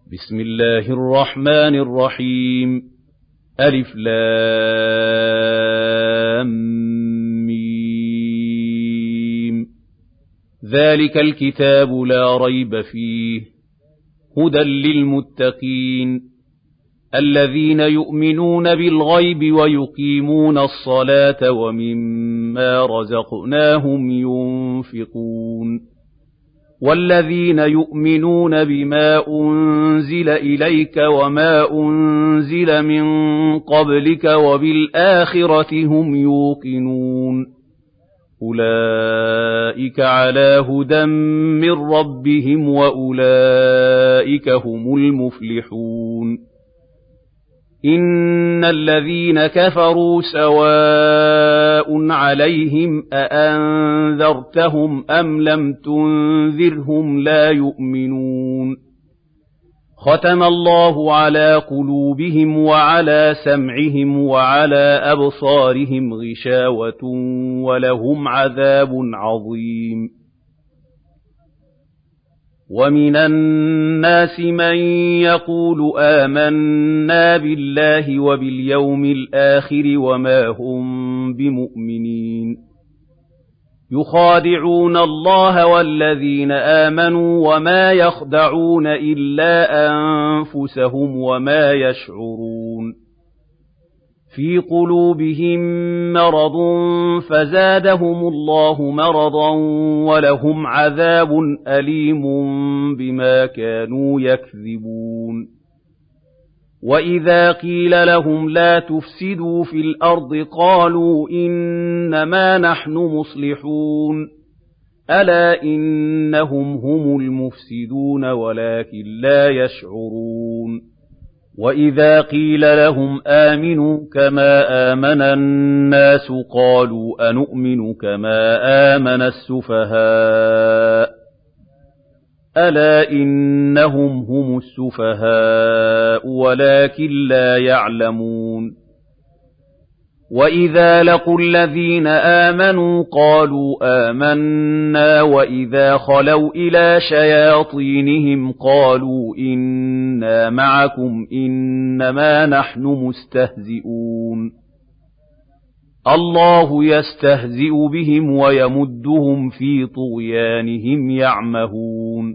بسم الله الرحمن الرحيم ألف لام ميم ذلك الكتاب لا ريب فيه هدى للمتقين الذين يؤمنون بالغيب ويقيمون الصلاة ومما رزقناهم ينفقون والذين يؤمنون بما أنزل إليك وما أنزل من قبلك وبالآخرة هم يوقنون أولئك على هدى من ربهم وأولئك هم المفلحون إن الذين كفروا سواء عليهم أأنذرتهم أم لم تنذرهم لا يؤمنون ختم الله على قلوبهم وعلى سمعهم وعلى أبصارهم غشاوة ولهم عذاب عظيم ومن الناس من يقول آمنا بالله وباليوم الآخر وما هم بمؤمنين يخادعون الله والذين آمنوا وما يخدعون إلا أنفسهم وما يشعرون في قلوبهم مرض فزادهم الله مرضا ولهم عذاب أليم بما كانوا يكذبون وإذا قيل لهم لا تفسدوا في الأرض قالوا إنما نحن مصلحون ألا إنهم هم المفسدون ولكن لا يشعرون وإذا قيل لهم آمنوا كما آمن الناس قالوا أنؤمن كما آمن السفهاء ألا إنهم هم السفهاء ولكن لا يعلمون وإذا لقوا الذين آمنوا قالوا آمنا وإذا خلوا إلى شياطينهم قالوا إنا معكم إنما نحن مستهزئون الله يستهزئ بهم ويمدهم في طغيانهم يعمهون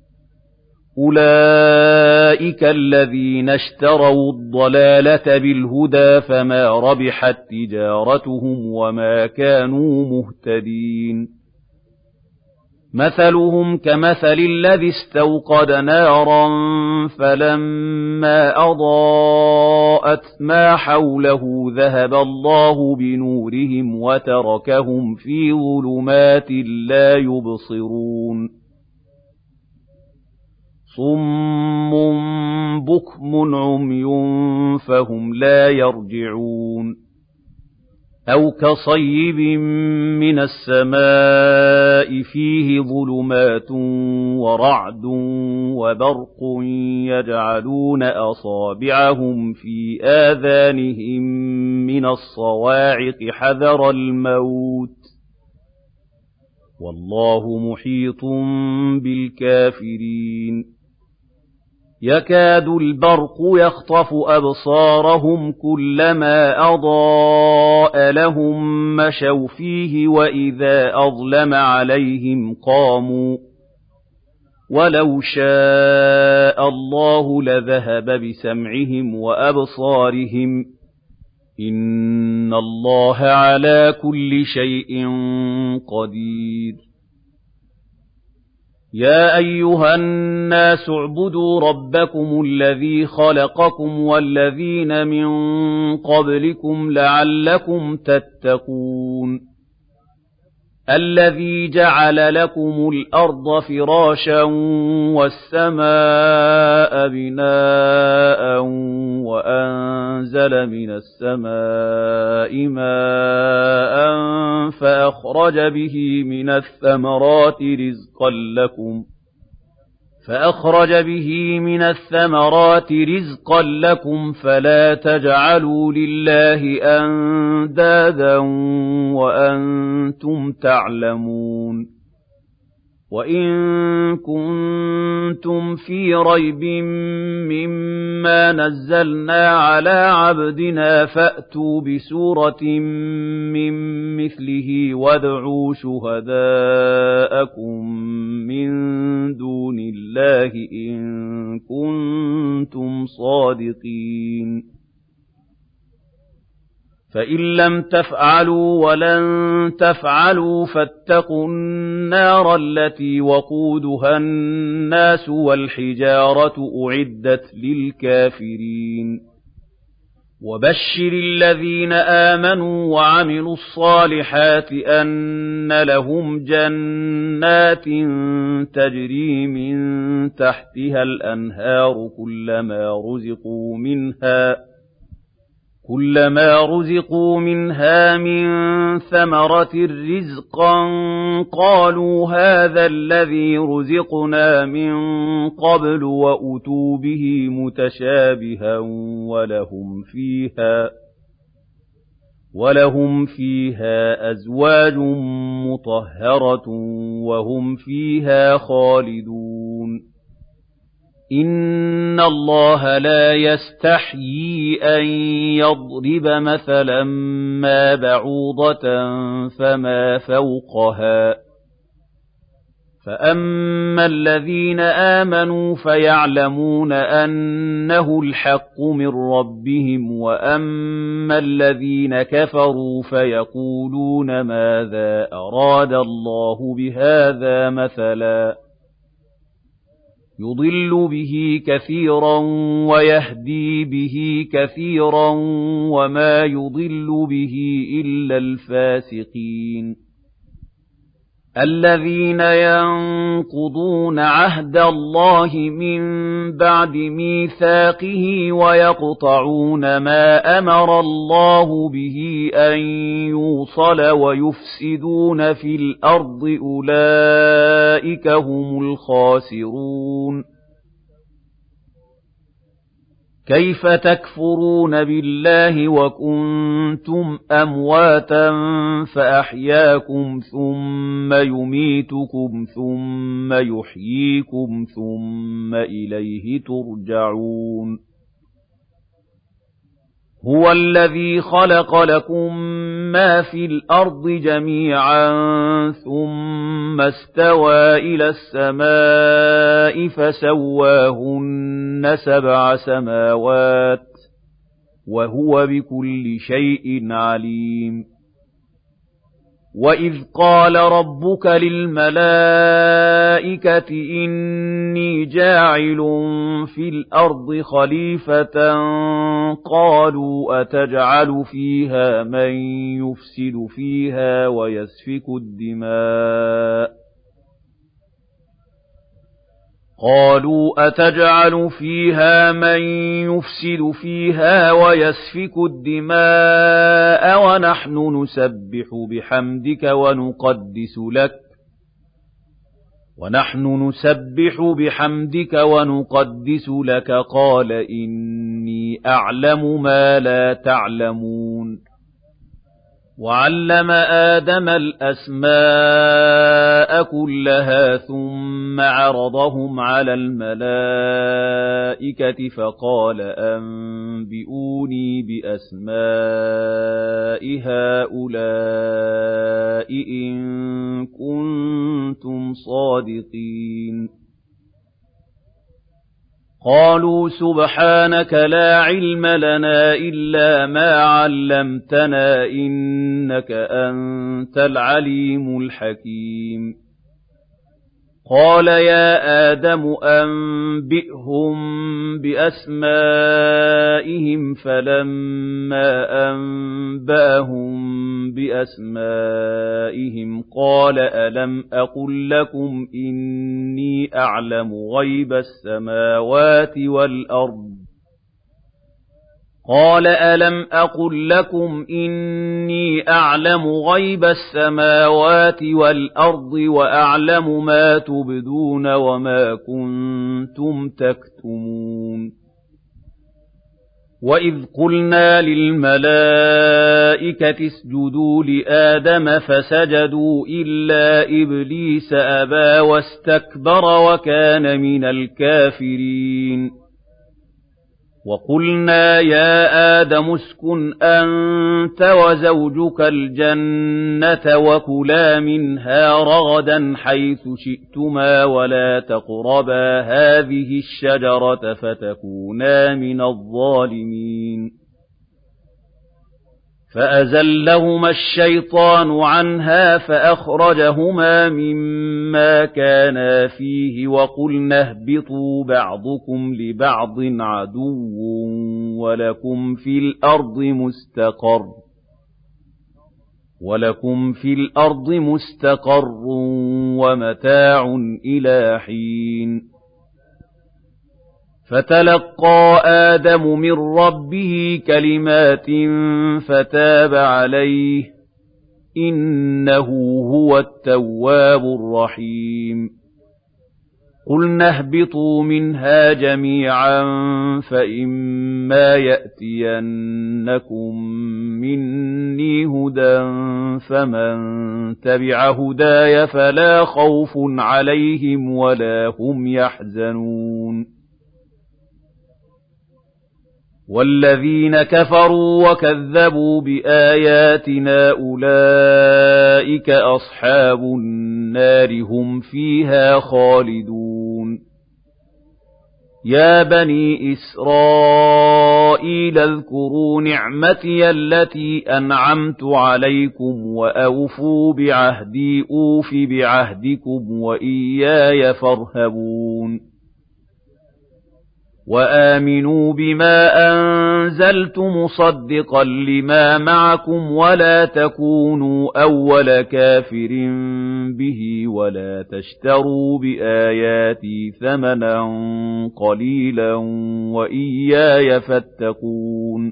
أولئك الذين اشتروا الضلالة بالهدى فما ربحت تجارتهم وما كانوا مهتدين مثلهم كمثل الذي استوقد نارا فلما أضاءت ما حوله ذهب الله بنورهم وتركهم في ظلمات لا يبصرون صم بكم عمي فهم لا يرجعون أو كصيب من السماء فيه ظلمات ورعد وبرق يجعلون أصابعهم في آذانهم من الصواعق حذر الموت والله محيط بالكافرين يكاد البرق يخطف أبصارهم كلما أضاء لهم مشوا فيه وإذا أظلم عليهم قاموا ولو شاء الله لذهب بسمعهم وأبصارهم إن الله على كل شيء قدير يا أيها الناس اعبدوا ربكم الذي خلقكم والذين من قبلكم لعلكم تتقون الذي جعل لكم الأرض فراشا والسماء بناء وأنزل من السماء ماء فأخرج به من الثمرات رزقا لكم فلا تجعلوا لله أندادا وأنتم تعلمون وَإِن كُنتُمْ فِي رَيْبٍ مِّمَّا نَزَّلْنَا عَلَىٰ عَبْدِنَا فَأْتُوا بِسُورَةٍ مِّن مِّثْلِهِ وَادْعُوا شُهَدَاءَكُم مِّن دُونِ اللَّهِ إِن كُنتُمْ صَادِقِينَ فَإِن لَّمْ تَفْعَلُوا وَلَن تَفْعَلُوا فَاتَّقُوا النَّارَ الَّتِي وَقُودُهَا النَّاسُ وَالْحِجَارَةُ أُعِدَّتْ لِلْكَافِرِينَ وَبَشِّرِ الَّذِينَ آمَنُوا وَعَمِلُوا الصَّالِحَاتِ أَنَّ لَهُمْ جَنَّاتٍ تَجْرِي مِن تَحْتِهَا الْأَنْهَارُ كُلَّمَا رُزِقُوا مِنْهَا مِن ثَمَرَةٍ رِّزْقًا قَالُوا هَٰذَا الَّذِي رُزِقْنَا مِن قَبْلُ وَأُتُوا بِهِ مُتَشَابِهًا وَلَهُمْ فِيهَا أَزْوَاجٌ مُّطَهَّرَةٌ وَهُمْ فِيهَا خَالِدُونَ إِنَّ اللَّهَ لَا يَسْتَحْيِي أَن يَضْرِبَ مَثَلًا مَّا بَعُوضَةً فَمَا فَوْقَهَا ۚ فَأَمَّا الَّذِينَ آمَنُوا فَيَعْلَمُونَ أَنَّهُ الْحَقُّ مِن رَّبِّهِمْ ۖ وَأَمَّا الَّذِينَ كَفَرُوا فَيَقُولُونَ مَاذَا أَرَادَ اللَّهُ بِهَٰذَا مَثَلًا ۚ يُضِلُّ بِهِ كَثِيرًا وَيَهْدِي بِهِ كَثِيرًا وَمَا يُضِلُّ بِهِ إِلَّا الْفَاسِقِينَ الَّذِينَ يَنقُضُونَ عَهْدَ اللَّهِ مِن بَعْدِ مِيثَاقِهِ وَيَقْطَعُونَ مَا أَمَرَ اللَّهُ بِهِ أَن يُوصَلَ وَيُفْسِدُونَ فِي الْأَرْضِ أُولَٰئِكَ هُمُ الْخَاسِرُونَ كَيْفَ تَكْفُرُونَ بِاللَّهِ وَكُنتُمْ أَمْوَاتًا فَأَحْيَاكُمْ ثُمَّ يُمِيتُكُمْ ثُمَّ يُحْيِيكُمْ ثُمَّ إِلَيْهِ تُرْجَعُونَ هُوَ الَّذِي خَلَقَ لَكُم مَّا فِي الْأَرْضِ جَمِيعًا ثُمَّ اسْتَوَىٰ إِلَى السَّمَاءِ فَسَوَّاهُنَّ سَبْعَ سَمَاوَاتٍ ۚ وَهُوَ بِكُلِّ شَيْءٍ عَلِيمٌ وَإِذْ قَالَ رَبُّكَ لِلْمَلَائِكَةِ إِنِّي جَاعِلٌ فِي الْأَرْضِ خَلِيفَةً قَالُوا أَتَجْعَلُ فِيهَا مَن يُفْسِدُ فِيهَا وَيَسْفِكُ الدِّمَاءَ وَنَحْنُ نُسَبِّحُ بِحَمْدِكَ وَنُقَدِّسُ لَكَ قَالَ إِنِّي أَعْلَمُ مَا لَا تَعْلَمُونَ وَعَلَّمَ آدَمَ الْأَسْمَاءَ كُلَّهَا ثُمَّ عَرَضَهُمْ عَلَى الْمَلَائِكَةِ فَقَالَ أَنبِئُونِي بِأَسْمَاءِ هَٰؤُلَاءِ إِن كُنتُمْ صَادِقِينَ قَالُوا سُبْحَانَكَ لَا عِلْمَ لَنَا إِلَّا مَا عَلَّمْتَنَا ۖ إِنَّكَ أَنتَ الْعَلِيمُ الْحَكِيمُ قَالَ يَا آدَمُ أَنبِئْهُم بِأَسْمَائِهِمْ فَلَمَّا أَنبَأَهُم بِأَسْمَائِهِمْ قَالَ أَلَمْ أَقُل لَّكُمْ إِنِّي أَعْلَمُ غَيْبَ السَّمَاوَاتِ وَالْأَرْضِ وَأَعْلَمُ مَا تُبْدُونَ وَمَا كُنتُمْ تَكْتُمُونَ وَإِذْ قُلْنَا لِلْمَلَائِكَةِ اسْجُدُوا لِآدَمَ فَسَجَدُوا إِلَّا إِبْلِيسَ أَبَى وَاسْتَكْبَرَ وَكَانَ مِنَ الْكَافِرِينَ وَقُلْنَا يَا آدَمُ اسْكُنْ أَنتَ وَزَوْجُكَ الْجَنَّةَ وَكُلَا مِنْهَا رَغَدًا حَيْثُ شِئْتُمَا وَلَا تَقْرَبَا هَٰذِهِ الشَّجَرَةَ فَتَكُونَا مِنَ الظَّالِمِينَ فَأَزَلَّهُمَا الشَّيْطَانُ عَنْهَا فَأَخْرَجَهُمَا مِمَّا كَانَا فِيهِ وَقُلْنَا اهْبِطُوا بَعْضُكُمْ لِبَعْضٍ عَدُوٌّ وَلَكُمْ فِي الْأَرْضِ مُسْتَقَرٌّ وَمَتَاعٌ إِلَىٰ حِينٍ فَتَلَقَّىٰ آدَمُ مِن رَّبِّهِ كَلِمَاتٍ فَتَابَ عَلَيْهِ ۚ إِنَّهُ هُوَ التَّوَّابُ الرَّحِيمُ قُلْنَا اهْبِطُوا مِنْهَا جَمِيعًا فَإِمَّا يَأْتِيَنَّكُم مِّنِّي هُدًى فَمَن تَبِعَ هُدَايَ فَلَا خَوْفٌ عَلَيْهِمْ وَلَا هُمْ يَحْزَنُونَ وَالَّذِينَ كَفَرُوا وَكَذَّبُوا بِآيَاتِنَا أُولَٰئِكَ أَصْحَابُ النَّارِ هُمْ فِيهَا خَالِدُونَ يَا بَنِي إِسْرَائِيلَ اذْكُرُوا نِعْمَتِيَ الَّتِي أَنْعَمْتُ عَلَيْكُمْ وَأَوْفُوا بِعَهْدِي أُوفِ بِعَهْدِكُمْ وَإِيَّايَ فَارْهَبُونِ وَآمِنُوا بِمَا أَنزَلْتُ مُصَدِّقًا لِّمَا مَعَكُمْ وَلَا تَكُونُوا أَوَّلَ كَافِرٍ بِهِ وَلَا تَشْتَرُوا بِآيَاتِي ثَمَنًا قَلِيلًا وَإِيَّايَ فَاتَّقُونِ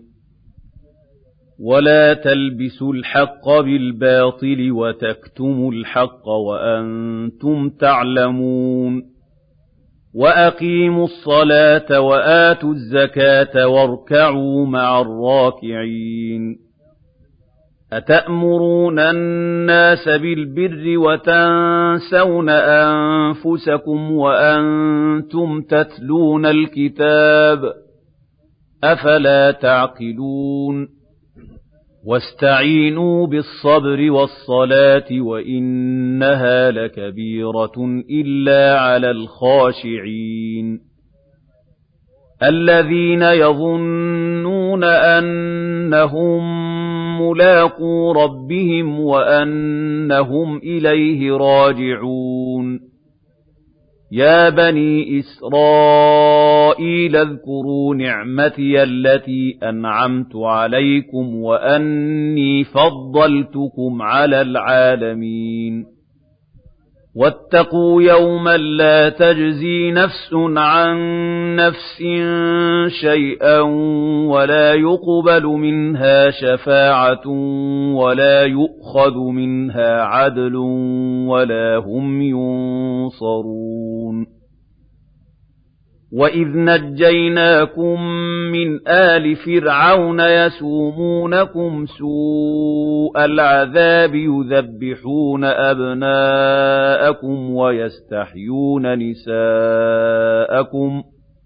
وَلَا تَلْبِسُوا الْحَقَّ بِالْبَاطِلِ وَتَكْتُمُوا الْحَقَّ وَأَنتُمْ تَعْلَمُونَ وَأَقِيمُوا الصَّلَاةَ وَآتُوا الزَّكَاةَ وَارْكَعُوا مَعَ الرَّاكِعِينَ أَتَأْمُرُونَ النَّاسَ بِالْبِرِّ وَتَنسَوْنَ أَنفُسَكُمْ وَأَنتُمْ تَتْلُونَ الْكِتَابَ أَفَلَا تَعْقِلُونَ وَاسْتَعِينُوا بِالصَّبْرِ وَالصَّلَاةِ وَإِنَّهَا لَكَبِيرَةٌ إِلَّا عَلَى الْخَاشِعِينَ الَّذِينَ يَظُنُّونَ أَنَّهُم مُّلَاقُو رَبِّهِمْ وَأَنَّهُمْ إِلَيْهِ راجعون يَا بَنِي إِسْرَائِيلَ اذْكُرُوا نِعْمَتِيَ الَّتِي أَنْعَمْتُ عَلَيْكُمْ وَأَنِّي فَضَّلْتُكُمْ عَلَى الْعَالَمِينَ وَاتَّقُوا يَوْمًا لَّا تَجْزِي نَفْسٌ عَن نَّفْسٍ شَيْئًا وَلَا يُقْبَلُ مِنْهَا شَفَاعَةٌ وَلَا يُؤْخَذُ مِنْهَا عَدْلٌ وَلَا هُمْ يُنصَرُونَ وَإِذْ نَجَّيْنَاكُم مِّنْ آلِ فِرْعَوْنَ يَسُومُونَكُمْ سُوءَ الْعَذَابِ يُذَبِّحُونَ أَبْنَاءَكُمْ وَيَسْتَحْيُونَ نِسَاءَكُمْ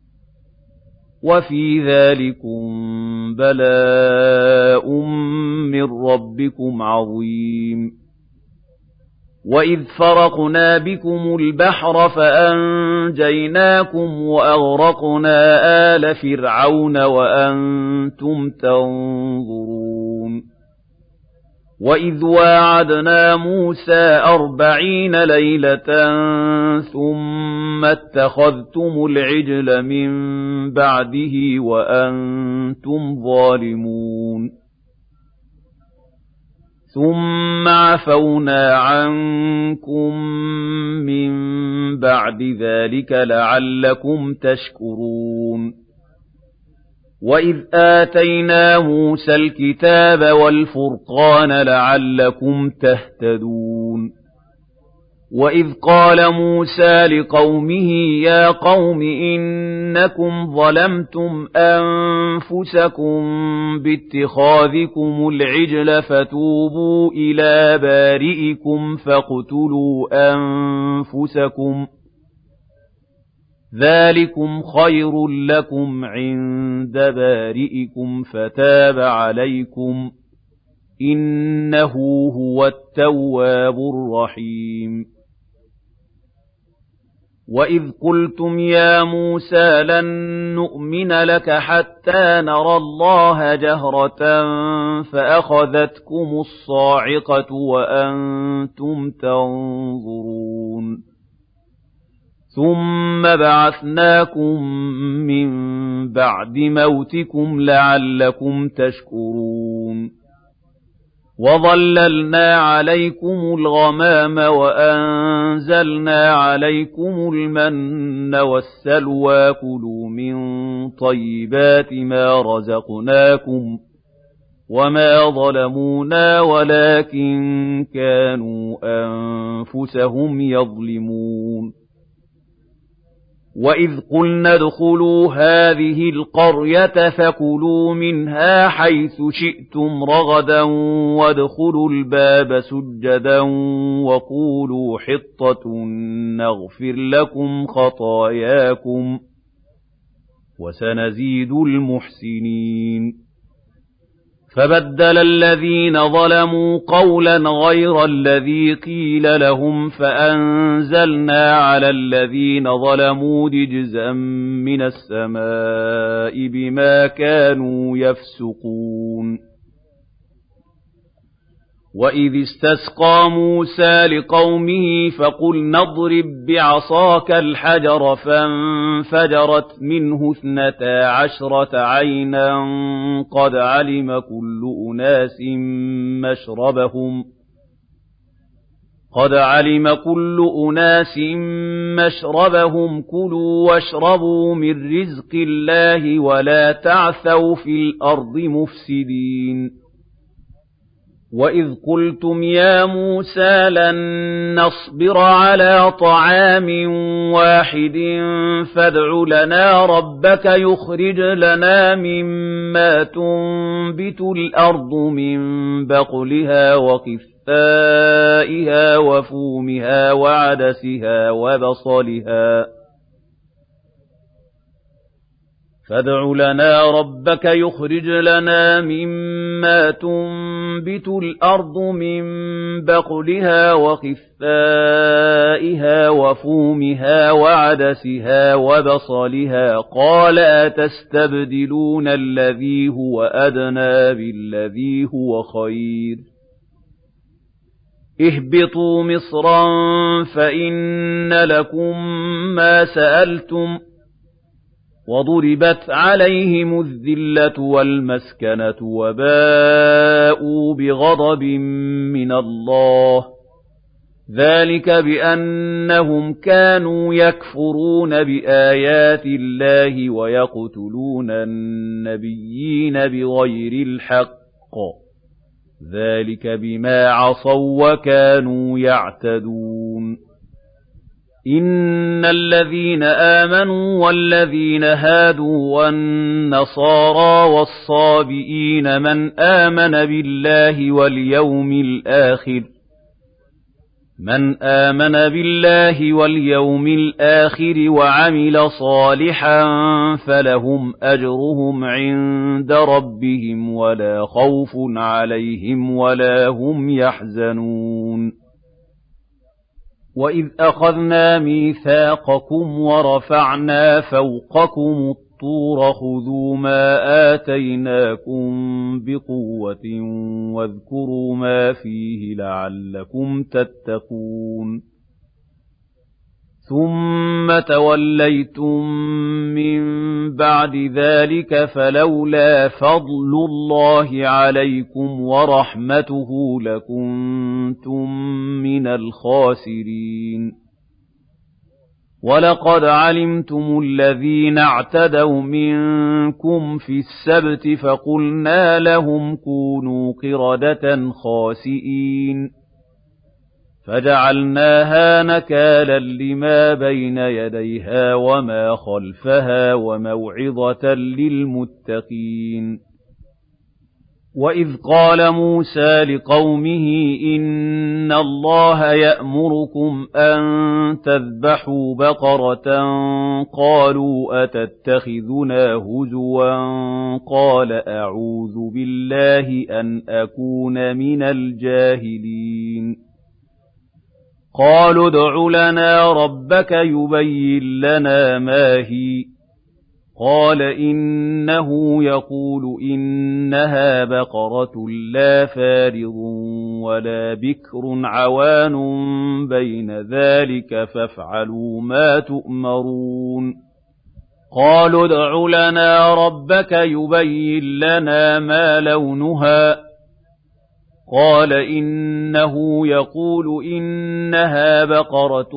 وَفِي ذَٰلِكُم بَلَاءٌ مِّن رَّبِّكُمْ عَظِيمٌ وَإِذْ فَرَقْنَا بِكُمُ الْبَحْرَ فَأَنجَيْنَاكُمْ وَأَغْرَقْنَا آلَ فِرْعَوْنَ وَأَنتُمْ تَنظُرُونَ وَإِذْ وَاعَدْنَا مُوسَىٰ 40 لَيْلَةً ثُمَّ اتَّخَذْتُمُ الْعِجْلَ مِن بَعْدِهِ وَأَنتُمْ ظَالِمُونَ ثُمَّ عَفَوْنَا عَنكُم مِّن بَعْدِ ذَٰلِكَ لَعَلَّكُمْ تَشْكُرُونَ وَإِذْ آتَيْنَا مُوسَى الْكِتَابَ وَالْفُرْقَانَ لَعَلَّكُمْ تَهْتَدُونَ وَإِذْ قَالَ مُوسَى لِقَوْمِهِ يَا قَوْمِ إِنَّكُمْ ظَلَمْتُمْ أَنفُسَكُمْ بِاتِّخَاذِكُمُ الْعِجْلَ فَتُوبُوا إِلَىٰ بَارِئِكُمْ فَاقْتُلُوا أَنفُسَكُمْ ذَٰلِكُمْ خَيْرٌ لَّكُمْ عِندَ بَارِئِكُمْ فَتَابَ عَلَيْكُمْ ۚ إِنَّهُ هُوَ التَّوَّابُ الرَّحِيمُ وَإِذْ قُلْتُمْ يَا مُوسَىٰ لَن نُّؤْمِنَ لَكَ حَتَّىٰ نَرَى اللَّهَ جَهْرَةً فَأَخَذَتْكُمُ الصَّاعِقَةُ وَأَنتُمْ تَنظُرُونَ ثُمَّ بَعَثْنَاكُم مِّن بَعْدِ مَوْتِكُمْ لَعَلَّكُمْ تَشْكُرُونَ وَظَلَّلْنَا عَلَيْكُمُ الْغَمَامَ وَأَنزَلْنَا عَلَيْكُمُ الْمَنَّ وَالسَّلْوَىٰ كُلُوا مِن طَيِّبَاتِ مَا رَزَقْنَاكُمْ ۚ وَمَا ظَلَمُونَا وَلَٰكِن كَانُوا أَنفُسَهُمْ يَظْلِمُونَ وَإِذْ قُلْنَا ادْخُلُوا هَٰذِهِ الْقَرْيَةَ فَكُلُوا مِنْهَا حَيْثُ شِئْتُمْ رَغَدًا وَادْخُلُوا الْبَابَ سُجَّدًا وَقُولُوا حِطَّةٌ نَّغْفِرْ لَكُمْ خَطَايَاكُمْ ۚ وَسَنَزِيدُ الْمُحْسِنِينَ فَبَدَّلَ الَّذِينَ ظَلَمُوا قَوْلًا غَيْرَ الَّذِي قِيلَ لَهُمْ فَأَنزَلْنَا عَلَى الَّذِينَ ظَلَمُوا رِجْزًا مِّنَ السَّمَاءِ بِمَا كَانُوا يَفْسُقُونَ وَإِذِ اسْتَسْقَىٰ مُوسَىٰ لِقَوْمِهِ فَقُلْنَا اضْرِب بِّعَصَاكَ الْحَجَرَ فَانفَجَرَتْ مِنْهُ 12 عَيْنًا قَدْ عَلِمَ كُلُّ أُنَاسٍ مَّشْرَبَهُمْ ۖ كُلُوا وَاشْرَبُوا مِن رِّزْقِ اللَّهِ وَلَا تَعْثَوْا فِي الْأَرْضِ مُفْسِدِينَ وَإِذْ قُلْتُمْ يَا مُوسَىٰ لَن نَّصْبِرَ عَلَىٰ طَعَامٍ وَاحِدٍ فَادْعُ لَنَا رَبَّكَ يُخْرِجْ لَنَا مِمَّا تُنبِتُ الْأَرْضُ مِن بَقْلِهَا وَقِثَّائِهَا وَفُومِهَا وَعَدَسِهَا وَبَصَلِهَا فَادْعُ لَنَا رَبَّكَ يُخْرِجْ لَنَا مِمَّا تُنبِتُ الْأَرْضُ مِن بَقْلِهَا وَقِثَّائِهَا وَفُومِهَا وَعَدَسِهَا وَبَصَلِهَا قَالَ أَتَسْتَبْدِلُونَ الَّذِي هُوَ أَدْنَىٰ بِالَّذِي هُوَ خَيْرٌ ۚ اهْبِطُوا مِصْرًا فَإِنَّ لَكُم مَّا سَأَلْتُمْ ۗ وَضُرِبَتْ عَلَيْهِمُ الذِّلَّةُ وَالْمَسْكَنَةُ وَبَاءُوا بِغَضَبٍ مِّنَ اللَّهِ ۗ ذَٰلِكَ بِأَنَّهُمْ كَانُوا يَكْفُرُونَ بِآيَاتِ اللَّهِ وَيَقْتُلُونَ النَّبِيِّينَ بِغَيْرِ الْحَقِّ ۗ ذَٰلِكَ بِمَا عَصَوا وَّكَانُوا يَعْتَدُونَ إِنَّ الَّذِينَ آمَنُوا وَالَّذِينَ هَادُوا وَالنَّصَارَىٰ وَالصَّابِئِينَ مَنْ آمَنَ بِاللَّهِ وَالْيَوْمِ الْآخِرِ وَعَمِلَ صَالِحًا فَلَهُمْ أَجْرُهُمْ عِندَ رَبِّهِمْ وَلَا خَوْفٌ عَلَيْهِمْ وَلَا هُمْ يَحْزَنُونَ وَإِذْ أَخَذْنَا مِيثَاقَكُمْ وَرَفَعْنَا فَوْقَكُمُ الطُّورَ خُذُوا مَا آتَيْنَاكُم بِقُوَّةٍ وَاذْكُرُوا مَا فِيهِ لَعَلَّكُمْ تَتَّقُونَ ثُمَّ تَوَلَّيْتُم مِّن بَعْدِ ذَٰلِكَ فَلَوْلَا فَضْلُ اللَّهِ عَلَيْكُمْ وَرَحْمَتُهُ لَكُنتُم مِّنَ الْخَاسِرِينَ وَلَقَدْ عَلِمْتُمُ الَّذِينَ اعْتَدَوْا مِنكُمْ فِي السَّبْتِ فَقُلْنَا لَهُمْ كُونُوا قِرَدَةً خَاسِئِينَ فجعلناها نكالا لما بين يديها وما خلفها وموعظة للمتقين. وإذ قال موسى لقومه إن الله يأمركم أن تذبحوا بقرة قالوا أتتخذنا هزوا قال أعوذ بالله أن أكون من الجاهلين. قالوا ادع لنا ربك يبين لنا ما هي قال إنه يقول إنها بقرة لا فارض ولا بكر عوان بين ذلك فافعلوا ما تؤمرون. قالوا ادع لنا ربك يبين لنا ما لونها قال إنه يقول إنها بقرة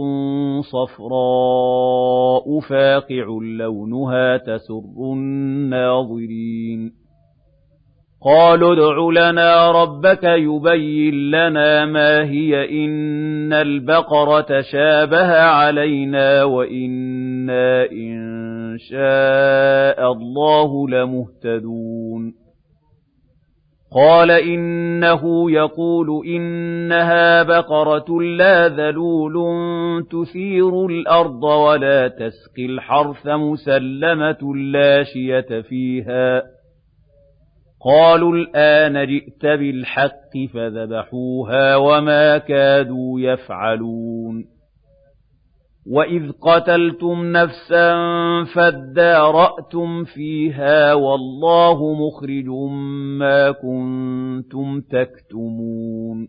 صفراء فاقع لونها تسر الناظرين. قالوا ادع لنا ربك يبين لنا ما هي إن البقرة شابه علينا وإنا إن شاء الله لمهتدون. قال إنه يقول إنها بقرة لا ذلول تثير الأرض ولا تسقي الحرث مسلمة لا شية فيها. قالوا الآن جئت بالحق فذبحوها وما كادوا يفعلون. وإذ قتلتم نفسا فادارأتم فيها والله مخرج ما كنتم تكتمون.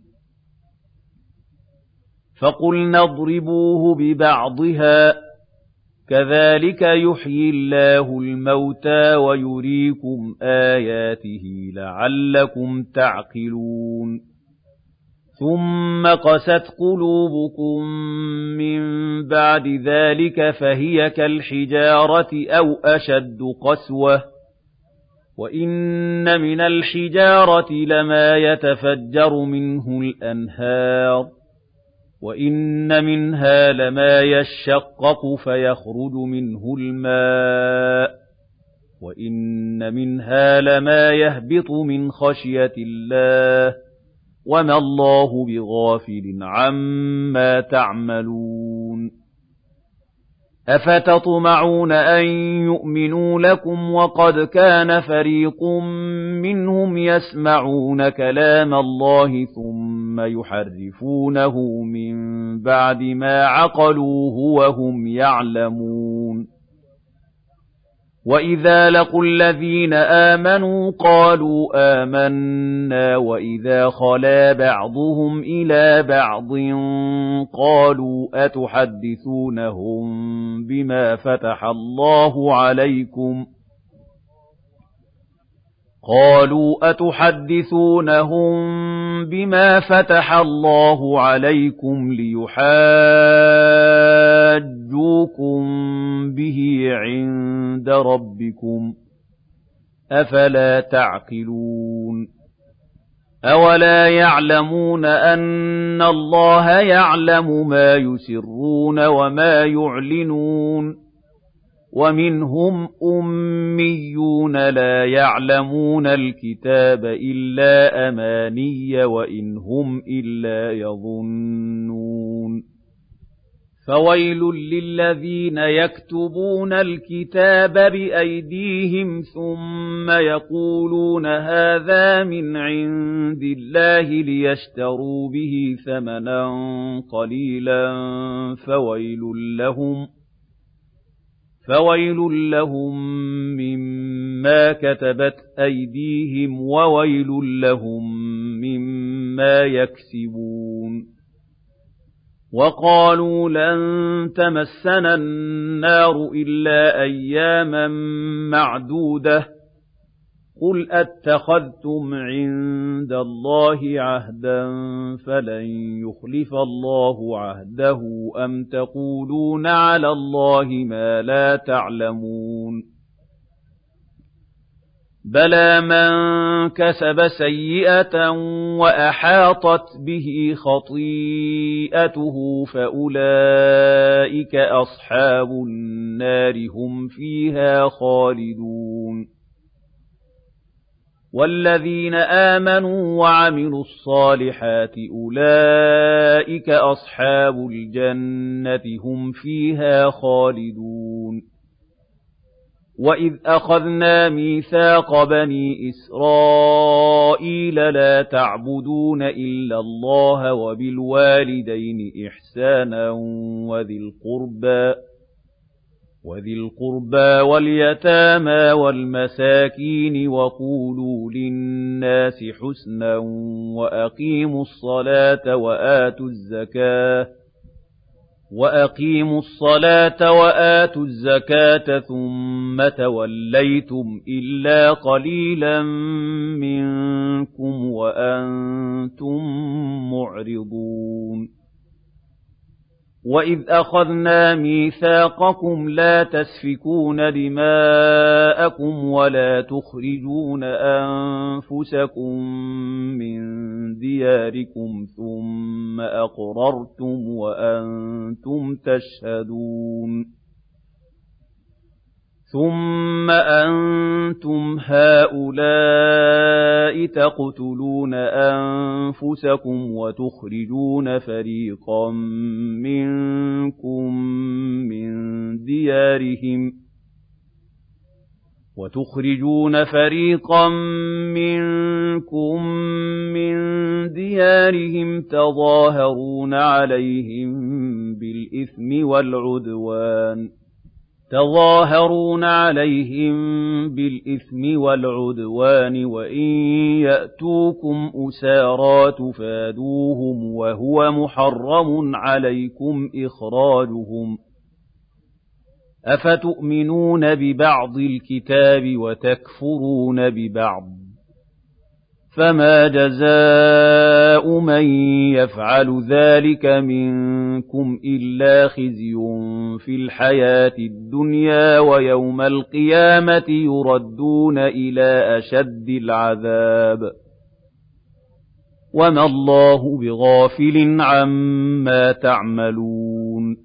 فقلنا اضربوه ببعضها كذلك يحيي الله الموتى ويريكم آياته لعلكم تعقلون. ثم قست قلوبكم من بعد ذلك فهي كالحجارة أو أشد قسوة وإن من الحجارة لما يتفجر منه الأنهار وإن منها لما يشقق فيخرج منه الماء وإن منها لما يهبط من خشية الله وما الله بغافل عما تعملون. أفتطمعون أن يؤمنوا لكم وقد كان فريق منهم يسمعون كلام الله ثم يحرفونه من بعد ما عقلوه وهم يعلمون. وإذا لقوا الذين آمنوا قالوا آمنا وإذا خلا بعضهم إلى بعض قالوا أتحدثونهم بما فتح الله عليكم ليحاجوكم به عند ربكم أفلا تعقلون. أولا يعلمون أن الله يعلم ما يسرون وما يعلنون. ومنهم أميون لا يعلمون الكتاب إلا أماني وإن هم إلا يظنون. فويل للذين يكتبون الكتاب بأيديهم ثم يقولون هذا من عند الله ليشتروا به ثمنا قليلا فويل لهم مما كتبت أيديهم وويل لهم مما يكسبون. وقالوا لن تمسنا النار إلا أياما معدودة قل أتخذتم عند الله عهدا فلن يخلف الله عهده أم تقولون على الله ما لا تعلمون. بلى من كسب سيئة وأحاطت به خطيئته فأولئك أصحاب النار هم فيها خالدون والذين آمنوا وعملوا الصالحات أولئك أصحاب الجنة هم فيها خالدون وإذ أخذنا ميثاق بني إسرائيل لا تعبدون إلا الله وبالوالدين إحسانا وذي القربى واليتامى والمساكين وقولوا للناس حسنا وأقيموا الصلاة وآتوا الزكاة ثم توليتم إلا قليلا منكم وأنتم معرضون وإذ أخذنا ميثاقكم لا تسفكون دماءكم ولا تخرجون أنفسكم من دياركم ثم أقررتم وأنتم تشهدون ثم أنتم هؤلاء تقتلون أنفسكم وتخرجون فريقا منكم من ديارهم تظاهرون عليهم بالإثم والعدوان وإن يأتوكم أسارى تفادوهم وهو محرم عليكم إخراجهم أفتؤمنون ببعض الكتاب وتكفرون ببعض فما جزاء من يفعل ذلك منكم إلا خزي في الحياة الدنيا ويوم القيامة يردون إلى أشد العذاب وما الله بغافل عما تعملون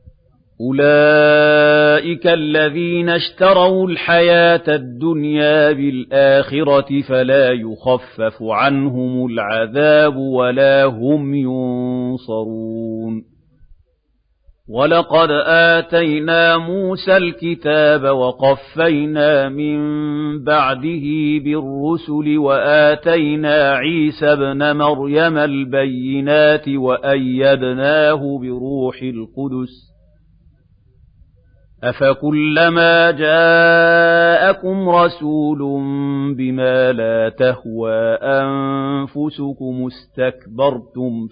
أولئك الذين اشتروا الحياة الدنيا بالآخرة فلا يخفف عنهم العذاب ولا هم ينصرون ولقد آتينا موسى الكتاب وقفينا من بعده بالرسل وآتينا عيسى ابن مريم البينات وأيدناه بروح القدس أفكلما جاءكم رسول بما لا تهوى أنفسكم استكبرتم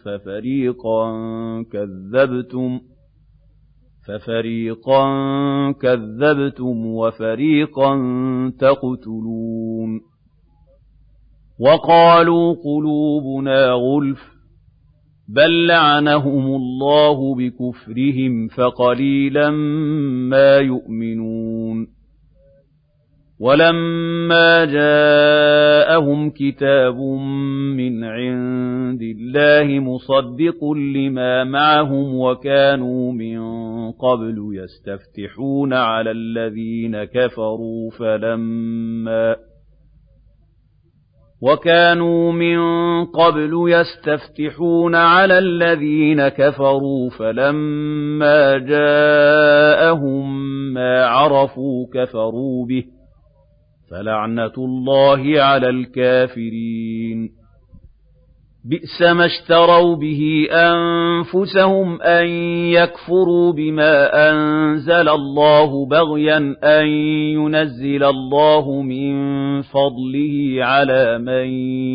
ففريقا كذبتم وفريقا تقتلون وقالوا قلوبنا غلف بل لعنهم الله بكفرهم فقليلا ما يؤمنون ولما جاءهم كتاب من عند الله مصدق لما معهم وكانوا من قبل يستفتحون على الذين كفروا فلما جاءهم ما عرفوا كفروا به فلعنة الله على الكافرين بئس ما اشتروا به أنفسهم أن يكفروا بما أنزل الله بغيا أن ينزل الله من فضله على من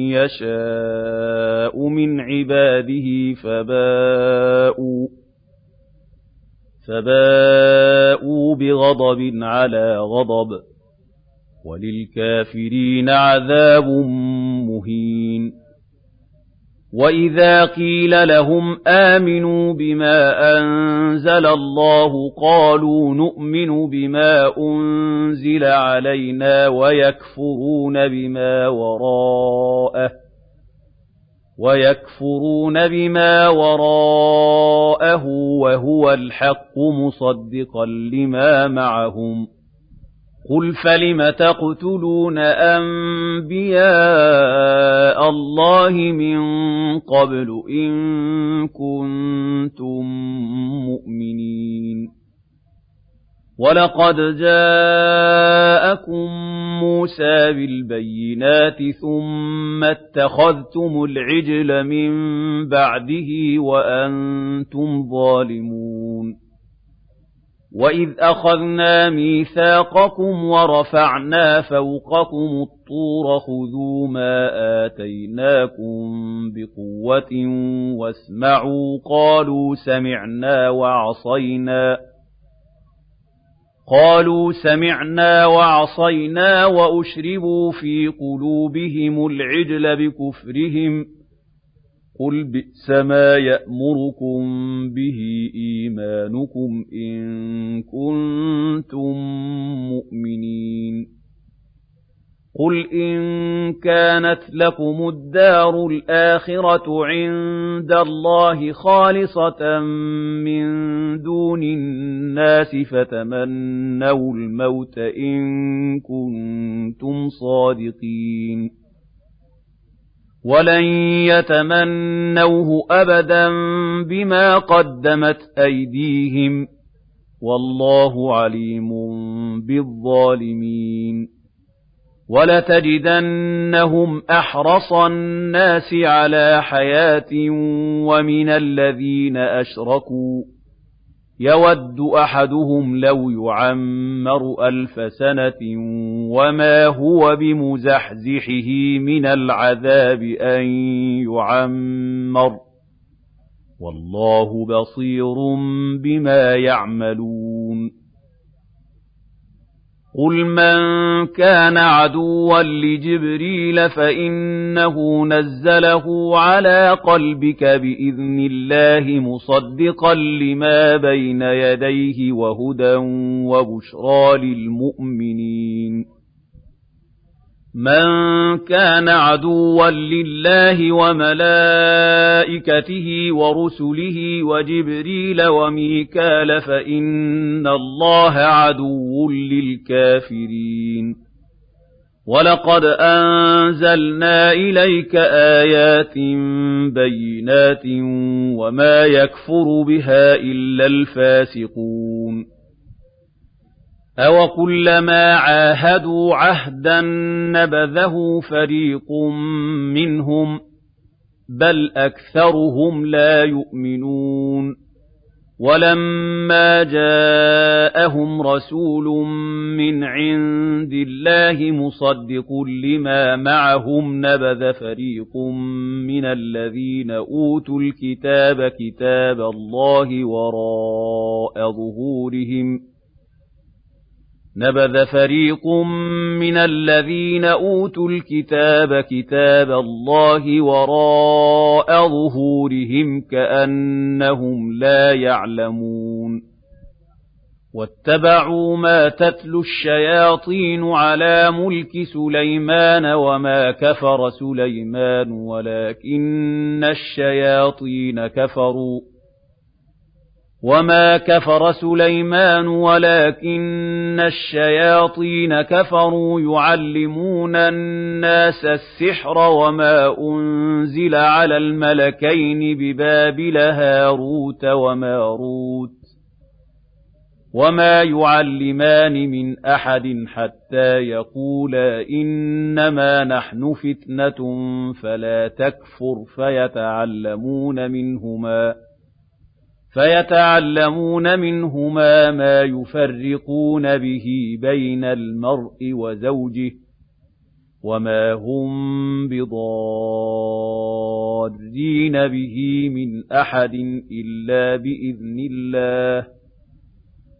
يشاء من عباده فباءوا بغضب على غضب وللكافرين عذاب مهين وَإِذَا قِيلَ لَهُمْ آمِنُوا بِمَا أَنزَلَ اللَّهُ قَالُوا نُؤْمِنُ بِمَا أُنزِلَ عَلَيْنَا وَيَكْفُرُونَ بِمَا وَرَاءَهُ وَهُوَ الْحَقُّ مُصَدِّقًا لِّمَا مَعَهُمْ ۗ قُلْ فَلِمَ تَقْتُلُونَ أَنبِيَاءَ اللَّهِ مِن قَبْلُ إِن كُنتُم مُّؤْمِنِينَ وَلَقَدْ جَاءَكُم مُّوسَىٰ بِالْبَيِّنَاتِ ثُمَّ اتَّخَذْتُمُ الْعِجْلَ مِن بَعْدِهِ وَأَنتُمْ ظَالِمُونَ وَإِذْ أَخَذْنَا مِيثَاقَكُمْ وَرَفَعْنَا فَوْقَكُمُ الطُّورَ خُذُوا مَا آتَيْنَاكُم بِقُوَّةٍ وَاسْمَعُوا قَالُوا سَمِعْنَا وَعَصَيْنَا وَأُشْرِبُوا فِي قُلُوبِهِمُ الْعِجْلَ بِكُفْرِهِمْ ۚ قُلْ بِئْسَ مَا يَأْمُرُكُم بِهِ إِيمَانُكُمْ إِن كُنتُم مُّؤْمِنِينَ قُلْ إِن كَانَتْ لَكُمُ الدَّارُ الْآخِرَةُ عِندَ اللَّهِ خَالِصَةً مِّن دُونِ النَّاسِ فَتَمَنَّوُا الْمَوْتَ إِن كُنتُمْ صَادِقِينَ وَلَن يَتَمَنَّوْهُ أَبَدًا بِمَا قَدَّمَتْ أَيْدِيهِمْ ۗ وَاللَّهُ عَلِيمٌ بِالظَّالِمِينَ وَلَتَجِدَنَّهُمْ أَحْرَصَ النَّاسِ عَلَىٰ حَيَاةٍ وَمِنَ الَّذِينَ أَشْرَكُوا يَوَدُّ أَحَدُهُمْ لَوْ يُعَمَّرُ أَلْفَ سَنَةٍ وَمَا هُوَ بِمُزَحْزِحِهِ مِنَ الْعَذَابِ أَن يُعَمَّرَ ۗ وَاللَّهُ بَصِيرٌ بِمَا يَعْمَلُونَ قُلْ مَن كَانَ عَدُوًّا لِّجِبْرِيلَ فَإِنَّهُ نَزَّلَهُ عَلَىٰ قَلْبِكَ بِإِذْنِ اللَّهِ مُصَدِّقًا لِّمَا بَيْنَ يَدَيْهِ وَهُدًى وَبُشْرَىٰ لِلْمُؤْمِنِينَ مَن كَانَ عَدُوًّا لِّلَّهِ وَمَلَائِكَتِهِ وَرُسُلِهِ وَجِبْرِيلَ وَمِيكَالَ فَإِنَّ اللَّهَ عَدُوٌّ لِّلْكَافِرِينَ وَلَقَدْ أَنزَلْنَا إِلَيْكَ آيَاتٍ بَيِّنَاتٍ وَمَا يَكْفُرُ بِهَا إِلَّا الْفَاسِقُونَ أَوَكُلَّمَا عَاهَدُوا عَهْدًا نَّبَذَهُ فَرِيقٌ مِّنْهُم ۚ بَلْ أَكْثَرُهُمْ لَا يُؤْمِنُونَ وَلَمَّا جَاءَهُمْ رَسُولٌ مِّنْ عِندِ اللَّهِ مُصَدِّقٌ لِّمَا مَعَهُمْ نَبَذَ فَرِيقٌ مِّنَ الَّذِينَ أُوتُوا الْكِتَابَ كِتَابَ اللَّهِ وَرَاءَ ظُهُورِهِمْ كَأَنَّهُمْ لَا يَعْلَمُونَ وَاتَّبَعُوا مَا تَتْلُو الشَّيَاطِينُ عَلَىٰ مُلْكِ سُلَيْمَانَ وَمَا كَفَرَ سُلَيْمَانُ وَلَٰكِنَّ الشَّيَاطِينَ كَفَرُوا يُعَلِّمُونَ النَّاسَ السِّحْرَ وَمَا أُنزِلَ عَلَى الْمَلَكَيْنِ بِبَابِلَ هَارُوتَ وَمَارُوتَ وَمَا يُعَلِّمَانِ مِنْ أَحَدٍ حَتَّىٰ يَقُولَا إِنَّمَا نَحْنُ فِتْنَةٌ فَلَا تَكْفُرْ فَيَتَعَلَّمُونَ مِنْهُمَا مَا يُفَرِّقُونَ بِهِ بَيْنَ الْمَرْءِ وَزَوْجِهِ وَمَا هُم بِضَارِّينَ بِهِ مِنْ أَحَدٍ إِلَّا بِإِذْنِ اللَّهِ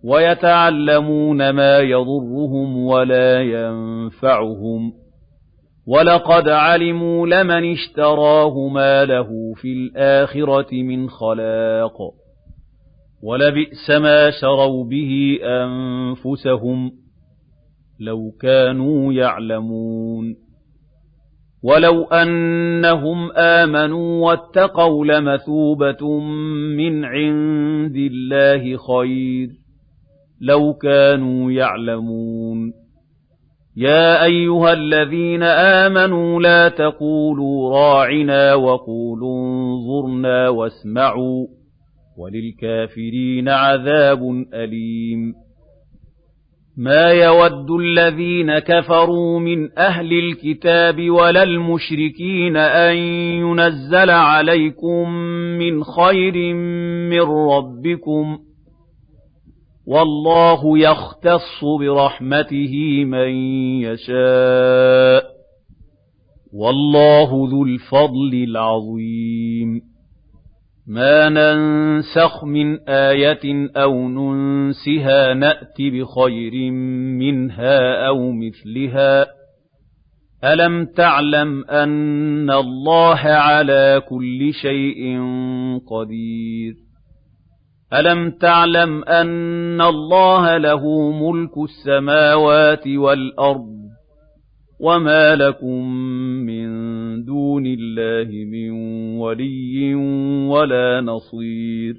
وَيَتَعَلَّمُونَ مَا يَضُرُّهُمْ وَلَا يَنفَعُهُمْ وَلَقَدْ عَلِمُوا لَمَنِ اشْتَرَاهُ مَا لَهُ فِي الْآخِرَةِ مِنْ خَلَاقٍ وَلَبِئْسَ مَا شَرَوْا بِهِ أَنفُسَهُمْ لَوْ كَانُوا يَعْلَمُونَ وَلَوْ أَنَّهُمْ آمَنُوا وَاتَّقَوْا لَمَثُوبَةٌ مِّنْ عِندِ اللَّهِ خَيْرٌ لَوْ كَانُوا يَعْلَمُونَ يَا أَيُّهَا الَّذِينَ آمَنُوا لَا تَقُولُوا رَاعِنَا وَقُولُوا انظُرْنَا وَاسْمَعُوا وَلِلْكَافِرِينَ عَذَابٌ أَلِيمٌ مَا يَوَدُّ الَّذِينَ كَفَرُوا مِنْ أَهْلِ الْكِتَابِ وَلَا الْمُشْرِكِينَ أَن يُنَزَّلَ عَلَيْكُم مِّنْ خَيْرٍ مِّن رَّبِّكُمْ ۗ وَاللَّهُ يَخْتَصُّ بِرَحْمَتِهِ مَن يَشَاءُ ۗ وَاللَّهُ ذُو الْفَضْلِ الْعَظِيمِ مَا نَنسَخْ مِنْ آيَةٍ أَوْ نُنسِهَا نَأْتِ بِخَيْرٍ مِّنْهَا أَوْ مِثْلِهَا ۗ أَلَمْ تَعْلَمْ أَنَّ اللَّهَ عَلَىٰ كُلِّ شَيْءٍ قَدِيرٌ أَلَمْ تَعْلَمْ أَنَّ اللَّهَ لَهُ مُلْكُ السَّمَاوَاتِ وَالْأَرْضِ وَمَا لَكُم مِّن دُونِ اللَّهِ مِن وَلِيٍّ وَلَا نَصِيرٍ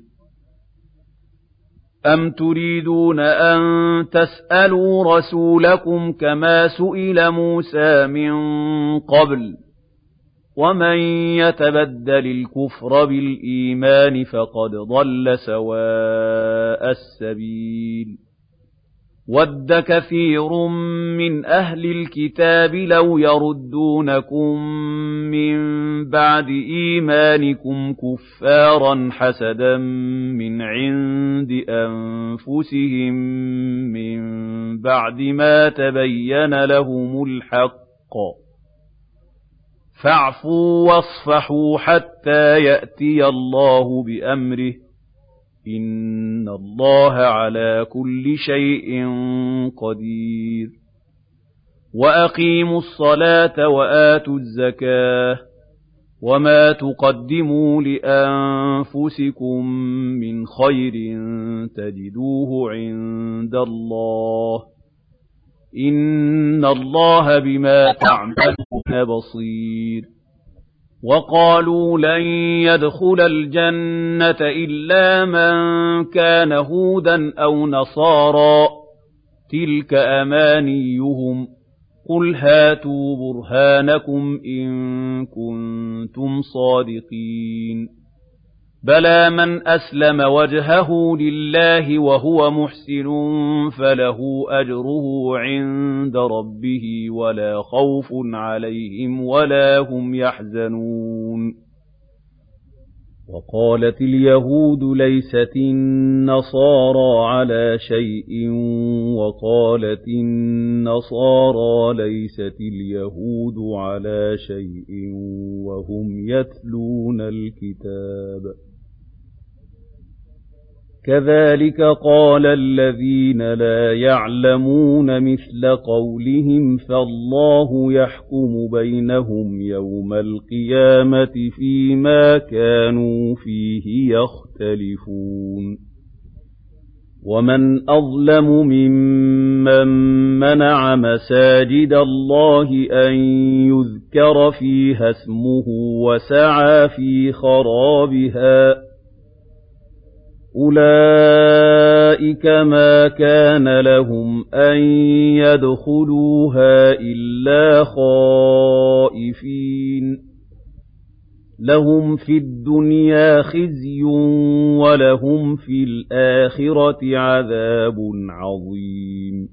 أَمْ تُرِيدُونَ أَن تَسْأَلُوا رَسُولَكُمْ كَمَا سُئِلَ مُوسَىٰ مِن قَبْلُ ۗ وَمَن يَتَبَدَّلِ الْكُفْرَ بِالْإِيمَانِ فَقَدْ ضَلَّ سَوَاءَ السَّبِيلِ وَدَّ كَثِيرٌ مِّنْ أَهْلِ الْكِتَابِ لَوْ يَرُدُّونَكُم مِّن بَعْدِ إِيمَانِكُمْ كُفَّارًا حَسَدًا مِّنْ عِندِ أَنفُسِهِم مِّن بَعْدِ مَا تَبَيَّنَ لَهُمُ الْحَقُّ ۖ فَاعْفُوا وَاصْفَحُوا حَتَّىٰ يَأْتِيَ اللَّهُ بِأَمْرِهِ ۗ إِنَّ اللَّهَ عَلَىٰ كُلِّ شَيْءٍ قَدِيرٌ وَأَقِيمُوا الصَّلَاةَ وَآتُوا الزَّكَاةَ وَمَا تُقَدِّمُوا لِأَنفُسِكُم مِّنْ خَيْرٍ تَجِدُوهُ عِندَ اللَّهِ ۗ إِنَّ اللَّهَ بِمَا تَعْمَلُونَ بَصِيرٌ وَقَالُوا لَن يَدْخُلَ الْجَنَّةَ إِلَّا مَن كَانَ هُودًا أَوْ نَصَارَىٰ ۗ تِلْكَ أَمَانِيُّهُمْ ۗ قُلْ هَاتُوا بُرْهَانَكُمْ إِن كُنتُمْ صَادِقِينَ بَلَىٰ مَنْ أَسْلَمَ وَجْهَهُ لِلَّهِ وَهُوَ مُحْسِنٌ فَلَهُ أَجْرُهُ عِندَ رَبِّهِ وَلَا خَوْفٌ عَلَيْهِمْ وَلَا هُمْ يَحْزَنُونَ وَقَالَتِ الْيَهُودُ لَيْسَتِ النَّصَارَىٰ عَلَىٰ شَيْءٍ وَقَالَتِ النَّصَارَىٰ لَيْسَتِ الْيَهُودُ عَلَىٰ شَيْءٍ وَهُمْ يَتْلُونَ الْكِتَابَ كَذَٰلِكَ قَالَ الَّذِينَ لَا يَعْلَمُونَ مِثْلَ قَوْلِهِمْ فَاللَّهُ يَحْكُمُ بَيْنَهُمْ يَوْمَ الْقِيَامَةِ فِيمَا كَانُوا فِيهِ يَخْتَلِفُونَ وَمَنْ أَظْلَمُ مِمَّن مَّنَعَ مَسَاجِدَ اللَّهِ أَن يُذْكَرَ فِيهَا اسْمُهُ وَسَعَىٰ فِي خَرَابِهَا ۚ أُولَٰئِكَ مَا كَانَ لَهُمْ أَن يَدْخُلُوهَا إِلَّا خَائِفِينَ لَهُمْ فِي الدُّنْيَا خِزْيٌ وَلَهُمْ فِي الْآخِرَةِ عَذَابٌ عَظِيمٌ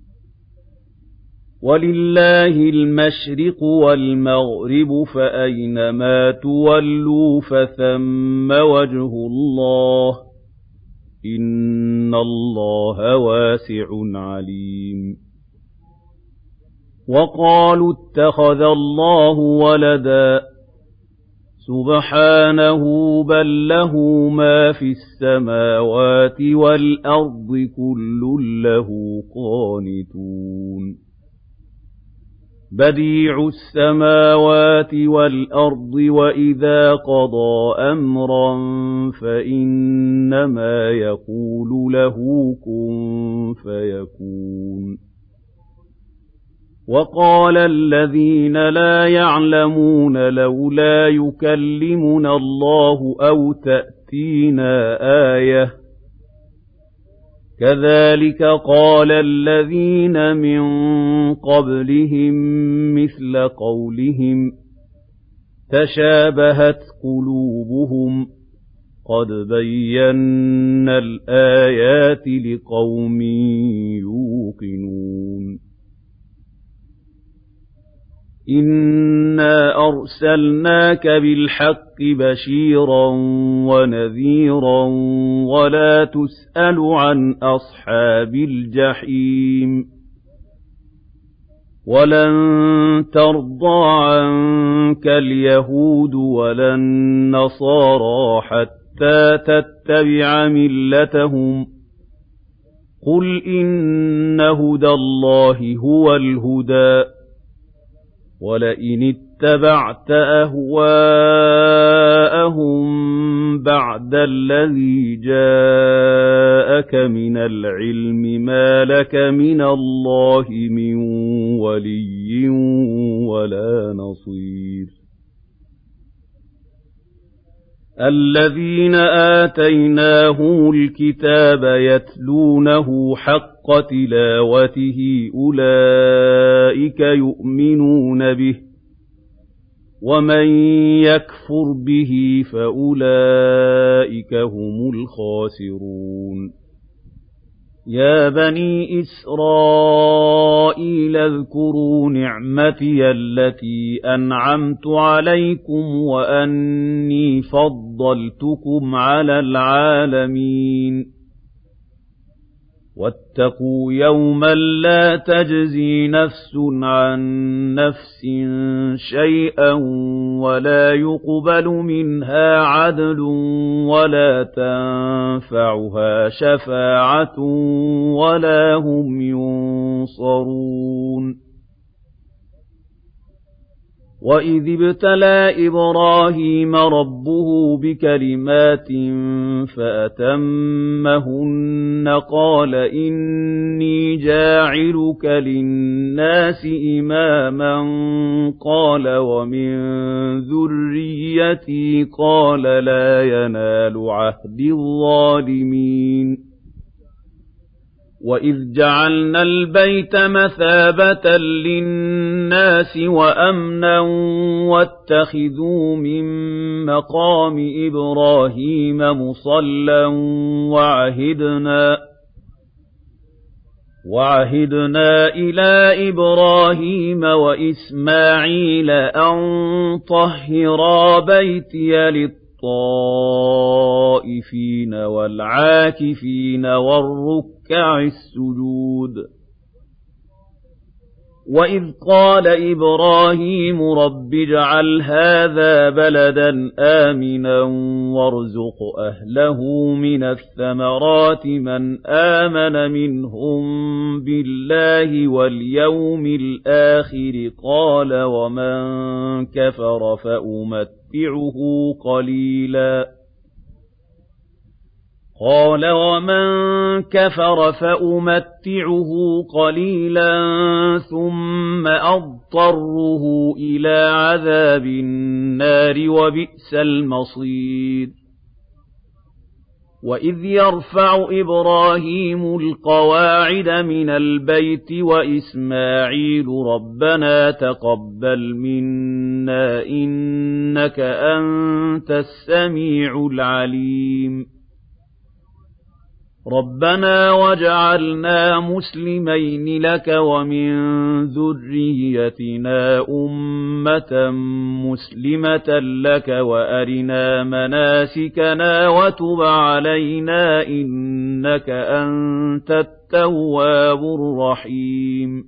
وَلِلَّهِ الْمَشْرِقُ وَالْمَغْرِبُ فَأَيْنَمَا تُوَلُّوا فَثَمَّ وَجْهُ اللَّهِ ۚ إِنَّ اللَّهَ وَاسِعٌ عَلِيمٌ وَقَالُوا اتَّخَذَ اللَّهُ وَلَدًا سُبْحَانَهُ بَل لَّهُ مَا فِي السَّمَاوَاتِ وَالْأَرْضِ كُلٌّ لَّهُ قَانِتُونَ بديع السماوات والأرض وإذا قضى أمرا فإنما يقول له كن فيكون وقال الذين لا يعلمون لولا يكلمنا الله أو تأتينا آية كذلك قال الذين من قبلهم مثل قولهم تشابهت قلوبهم قد بينا الآيات لقوم يوقنون إنا أرسلناك بالحق بشيرا ونذيرا ولا تسأل عن أصحاب الجحيم ولن ترضى عنك اليهود ولا النصارى حتى تتبع ملتهم قل إن هدى الله هو الهدى ولئن اتبعت أهواءهم بعد الذي جاءك من العلم ما لك من الله من ولي ولا نصير الذين آتيناهم الكتاب يتلونه حق تلاوته أولئك يؤمنون به ومن يكفر به فأولئك هم الخاسرون يا بني إسرائيل اذكروا نعمتي التي أنعمت عليكم وأني فضلتكم على العالمين واتقوا يوما لا تجزي نفس عن نفس شيئا ولا يقبل منها عدل ولا تنفعها شفاعة ولا هم ينصرون وإذ ابتلى إبراهيم ربه بكلمات فأتمهن قال إني جاعلك للناس إماما قال ومن ذريتي قال لا ينال عهد الظالمين وإذ جعلنا البيت مثابة للناس وأمنا واتخذوا من مقام إبراهيم مصلى وعهدنا إلى إبراهيم وإسماعيل أن طهرا بيتي للطائفين والعاكفين والركع السجود وإذ قال إبراهيم رب اجعل هذا بلدا آمنا وارزق أهله من الثمرات من آمن منهم بالله واليوم الآخر قال ومن كفر فأمتعه قليلا ثم أضطره إلى عذاب النار وبئس المصير وإذ يرفع إبراهيم القواعد من البيت وإسماعيل ربنا تقبل منا إنك أنت السميع العليم ربنا واجعلنا مسلمين لك ومن ذريتنا أمة مسلمة لك وأرنا مناسكنا وتب علينا إنك أنت التواب الرحيم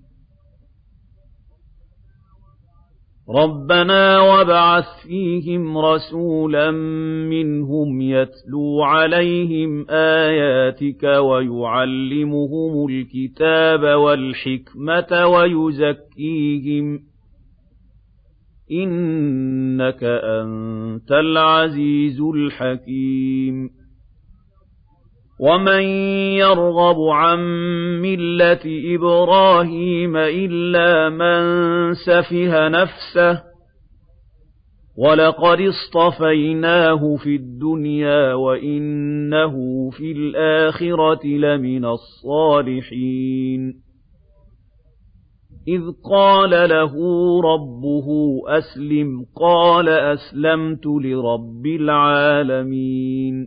ربنا وابعث فيهم رسولا منهم يتلو عليهم آياتك ويعلمهم الكتاب والحكمة إِنَّكَ أَنتَ الْعَزِيزُ الْحَكِيمُ وَمَن يَرْغَبُ عَن مِّلَّةِ إِبْرَاهِيمَ إِلَّا مَن سَفِهَ نَفْسَهُ وَلَقَدِ اصْطَفَيْنَاهُ فِي الدُّنْيَا وَإِنَّهُ فِي الْآخِرَةِ لَمِنَ الصَّالِحِينَ إِذْ قَالَ لَهُ رَبُّهُ أَسْلِمْ قَالَ أَسْلَمْتُ لِرَبِّ الْعَالَمِينَ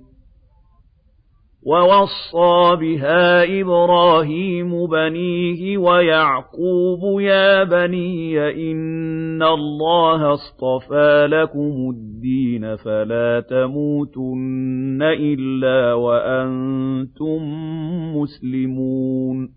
وَوَصَّىٰ بِهَا إِبْرَاهِيمُ بَنِيهِ وَيَعْقُوبُ يَا بَنِيَّ إِنَّ اللَّهَ اصْطَفَىٰ لَكُمُ الدِّينَ فَلَا تَمُوتُنَّ إِلَّا وَأَنتُم مُّسْلِمُونَ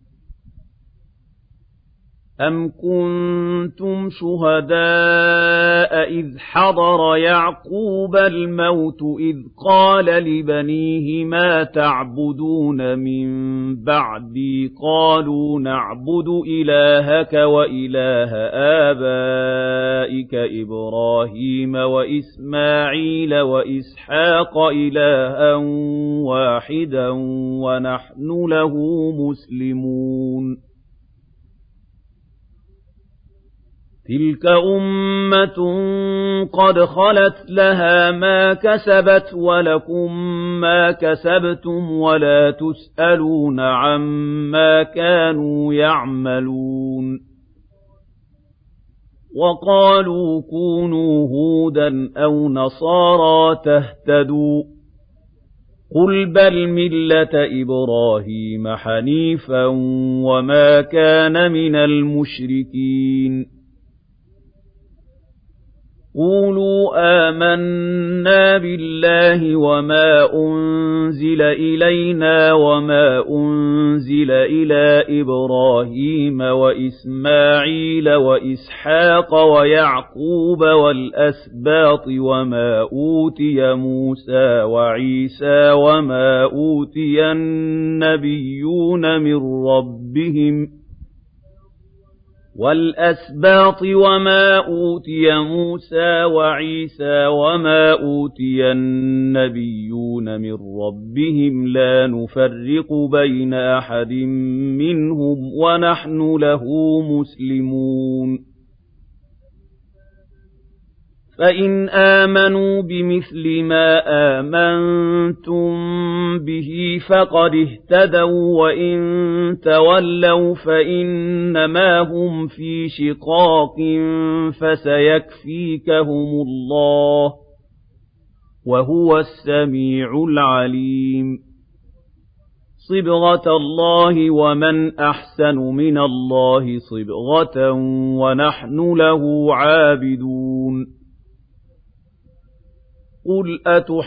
أَمْ كُنتُمْ شُهَدَاءَ إِذْ حَضَرَ يَعْقُوبَ الْمَوْتُ إِذْ قَالَ لِبَنِيهِ مَا تَعْبُدُونَ مِن بَعْدِي قَالُوا نَعْبُدُ إِلَٰهَكَ وَإِلَٰهَ آبَائِكَ إِبْرَاهِيمَ وَإِسْمَاعِيلَ وَإِسْحَاقَ إِلَٰهًا وَاحِدًا وَنَحْنُ لَهُ مُسْلِمُونَ تِلْكَ أُمَّةٌ قَدْ خَلَتْ لَهَا مَا كَسَبَتْ وَلَكُم مَّا كَسَبْتُمْ وَلَا تُسْأَلُونَ عَمَّا كَانُوا يَعْمَلُونَ وَقَالُوا كُونُوا هُودًا أَوْ نَصَارَىٰ تَهْتَدُوا قُلْ بَلْ مِلَّةَ إِبْرَاهِيمَ حَنِيفًا وَمَا كَانَ مِنَ الْمُشْرِكِينَ قُولُوا آمَنَّا بِاللَّهِ وَمَا أُنزِلَ إِلَيْنَا وَمَا أُنزِلَ إِلَىٰ إِبْرَاهِيمَ وَإِسْمَاعِيلَ وَإِسْحَاقَ وَيَعْقُوبَ وَالْأَسْبَاطِ وَمَا أُوتِيَ مُوسَىٰ وَعِيسَىٰ وَمَا أُوتِيَ النَّبِيُّونَ مِن رَّبِّهِمْ لَا نُفَرِّقُ بَيْنَ أَحَدٍ مِّنْهُمْ وَنَحْنُ لَهُ مُسْلِمُونَ فَإِنْ آمَنُوا بِمِثْلِ مَا آمَنتُم بِهِ فَقَدِ اهْتَدَوا وَّإِن تَوَلَّوْا فَإِنَّمَا هُمْ فِي شِقَاقٍ فَسَيَكْفِيكَهُمُ اللَّهُ وَهُوَ السَّمِيعُ الْعَلِيمُ صِبْغَةَ اللَّهِ وَمَنْ أَحْسَنُ مِنَ اللَّهِ صِبْغَةً وَنَحْنُ لَهُ عَابِدُونَ قُلْ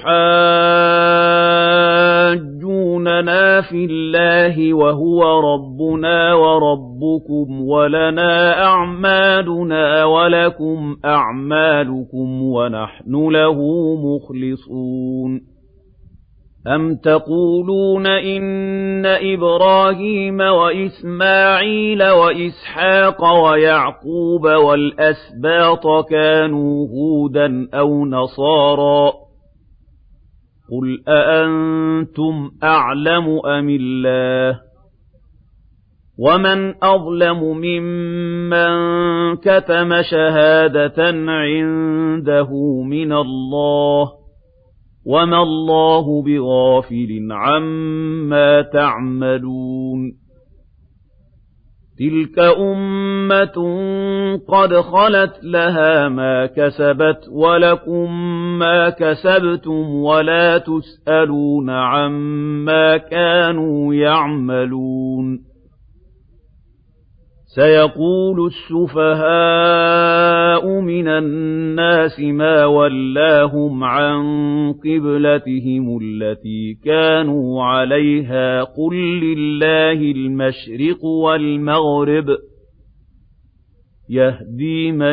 أَتُحَاجُّونَنَا فِي اللَّهِ وَهُوَ رَبُّنَا وَرَبُّكُمْ وَلَنَا أَعْمَالُنَا وَلَكُمْ أَعْمَالُكُمْ وَنَحْنُ لَهُ مُخْلِصُونَ أَمْ تَقُولُونَ إِنَّ إِبْرَاهِيمَ وَإِسْمَاعِيلَ وَإِسْحَاقَ وَيَعْقُوبَ وَالْأَسْبَاطَ كَانُوا هُودًا أَوْ نَصَارَىٰ قُلْ أَأَنتُمْ أَعْلَمُ أَمِ اللَّهُ وَمَنْ أَظْلَمُ مِمَّن كَتَمَ شَهَادَةً عِندَهُ مِنَ اللَّهِ وَمَا اللَّهُ بِغَافِلٍ عَمَّا تَعْمَلُونَ تِلْكَ أُمَّةٌ قَدْ خَلَتْ لَهَا مَا كَسَبَتْ وَلَكُم مَّا كَسَبْتُمْ وَلَا تُسْأَلُونَ عَمَّا كَانُوا يَعْمَلُونَ سَيَقُولُ السُّفَهَاءُ مِنَ النَّاسِ مَا وَلَّاهُمْ عَن قِبْلَتِهِمُ الَّتِي كَانُوا عَلَيْهَا قُل لِّلَّهِ الْمَشْرِقُ وَالْمَغْرِبُ يَهْدِي مَن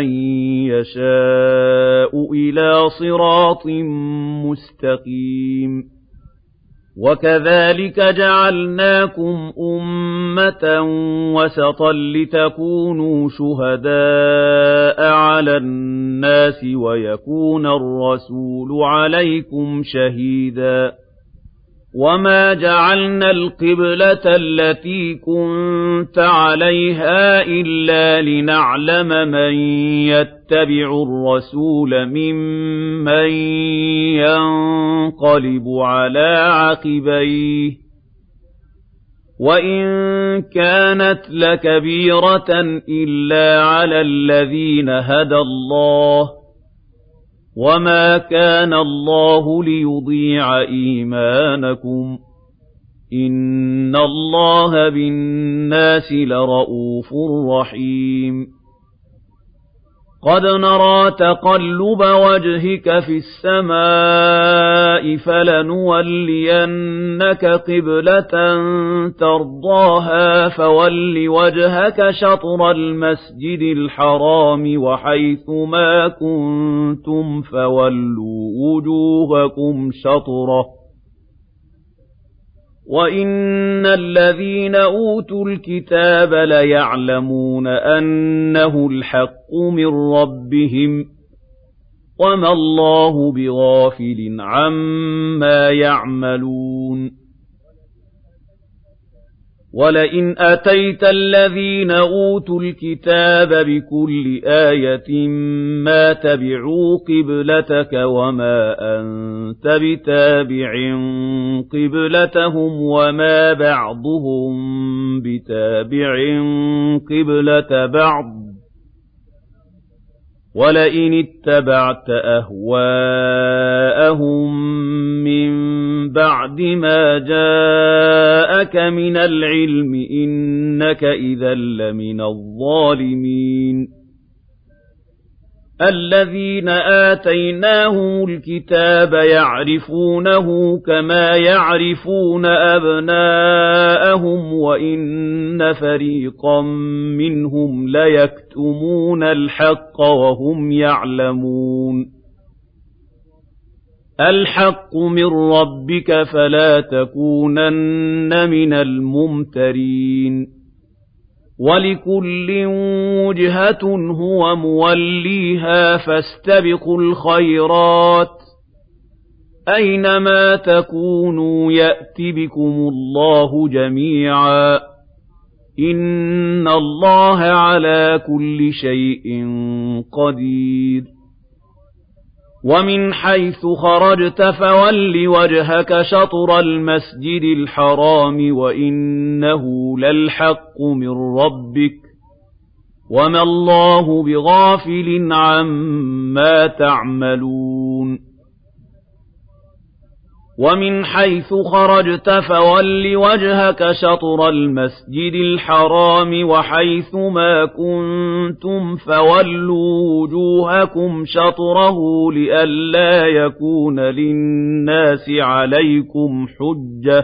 يَشَاءُ إِلَىٰ صِرَاطٍ مُّسْتَقِيمٍ وَكَذَلِكَ جَعَلْنَاكُمْ أُمَّةً وَسَطًا لِتَكُونُوا شُهَدَاءَ عَلَى النَّاسِ وَيَكُونَ الرَّسُولُ عَلَيْكُمْ شَهِيدًا وَمَا جَعَلْنَا الْقِبْلَةَ الَّتِي كُنتَ عَلَيْهَا إِلَّا لِنَعْلَمَ مَن يَتَّبِعُ الرَّسُولَ مِمَّن يَنقَلِبُ عَلَىٰ عَقِبَيْهِ وَإِن كَانَتْ لَكَبِيرَةً إِلَّا عَلَى الَّذِينَ هَدَى اللَّهُ وَمَا كَانَ اللَّهُ لِيُضِيعَ إِيمَانَكُمْ إِنَّ اللَّهَ بِالنَّاسِ لَرَءُوفٌ رَحِيمٌ قَدْ نَرَىٰ تَقَلُّبَ وَجْهِكَ فِي السَّمَاءِ فَلَنُوَلِّيَنَّكَ قِبْلَةً تَرْضَاهَا فَوَلِّ وَجْهَكَ شَطْرَ الْمَسْجِدِ الْحَرَامِ وَحَيْثُ مَا كُنتُمْ فَوَلُّوا وُجُوهَكُمْ شَطْرَهُ وَإِنَّ الَّذِينَ أُوتُوا الْكِتَابَ لَيَعْلَمُونَ أَنَّهُ الْحَقُّ مِن رَّبِّهِمْ وَمَا اللَّهُ بِغَافِلٍ عَمَّا يَعْمَلُونَ وَلَئِنْ أَتَيْتَ الَّذِينَ أُوتُوا الْكِتَابَ بِكُلِّ آيَةٍ مَّا تَبِعُوا قِبْلَتَكَ وَمَا أَنتَ بِتَابِعٍ قِبْلَتَهُمْ وَمَا بَعْضُهُم بِتَابِعٍ قِبْلَةَ بَعْضٍ وَلَئِنِ اتَّبَعْتَ أَهْوَاءَهُم مِّن بَعْدِ مَا جَاءَكَ مِنَ الْعِلْمِ إِنَّكَ إِذًا لَّمِنَ الظَّالِمِينَ الَّذِينَ آتَيْنَاهُمُ الْكِتَابَ يَعْرِفُونَهُ كَمَا يَعْرِفُونَ أَبْنَاءَهُمْ وَإِنَّ فَرِيقًا مِّنْهُمْ لَيَكْتُمُونَ الْحَقَّ وَهُمْ يَعْلَمُونَ الْحَقُّ مِن رَّبِّكَ فَلَا تَكُونَنَّ مِنَ الْمُمْتَرِينَ وَلِكُلٍّ وُجْهَةٌ هُوَ مُوَلِّيهَا فَاسْتَبِقُوا الْخَيْرَاتِ أَيْنَمَا تَكُونُوا يَأْتِ بِكُمُ اللَّهُ جَمِيعًا إِنَّ اللَّهَ عَلَىٰ كُلِّ شَيْءٍ قَدِيرٌ وَمِنْ حَيْثُ خَرَجْتَ فَوَلِّ وَجْهَكَ شَطْرَ الْمَسْجِدِ الْحَرَامِ وَإِنَّهُ لَلْحَقُّ مِن رَّبِّكَ وَمَا اللَّهُ بِغَافِلٍ عَمَّا تَعْمَلُونَ وَمِنْ حَيْثُ خَرَجْتَ فَوَلِّ وَجْهَكَ شَطْرَ الْمَسْجِدِ الْحَرَامِ وَحَيْثُ مَا كُنتُمْ فَوَلُّوا وُجُوهَكُمْ شَطْرَهُ لِئَلَّا يَكُونَ لِلنَّاسِ عَلَيْكُمْ حُجَّةٌ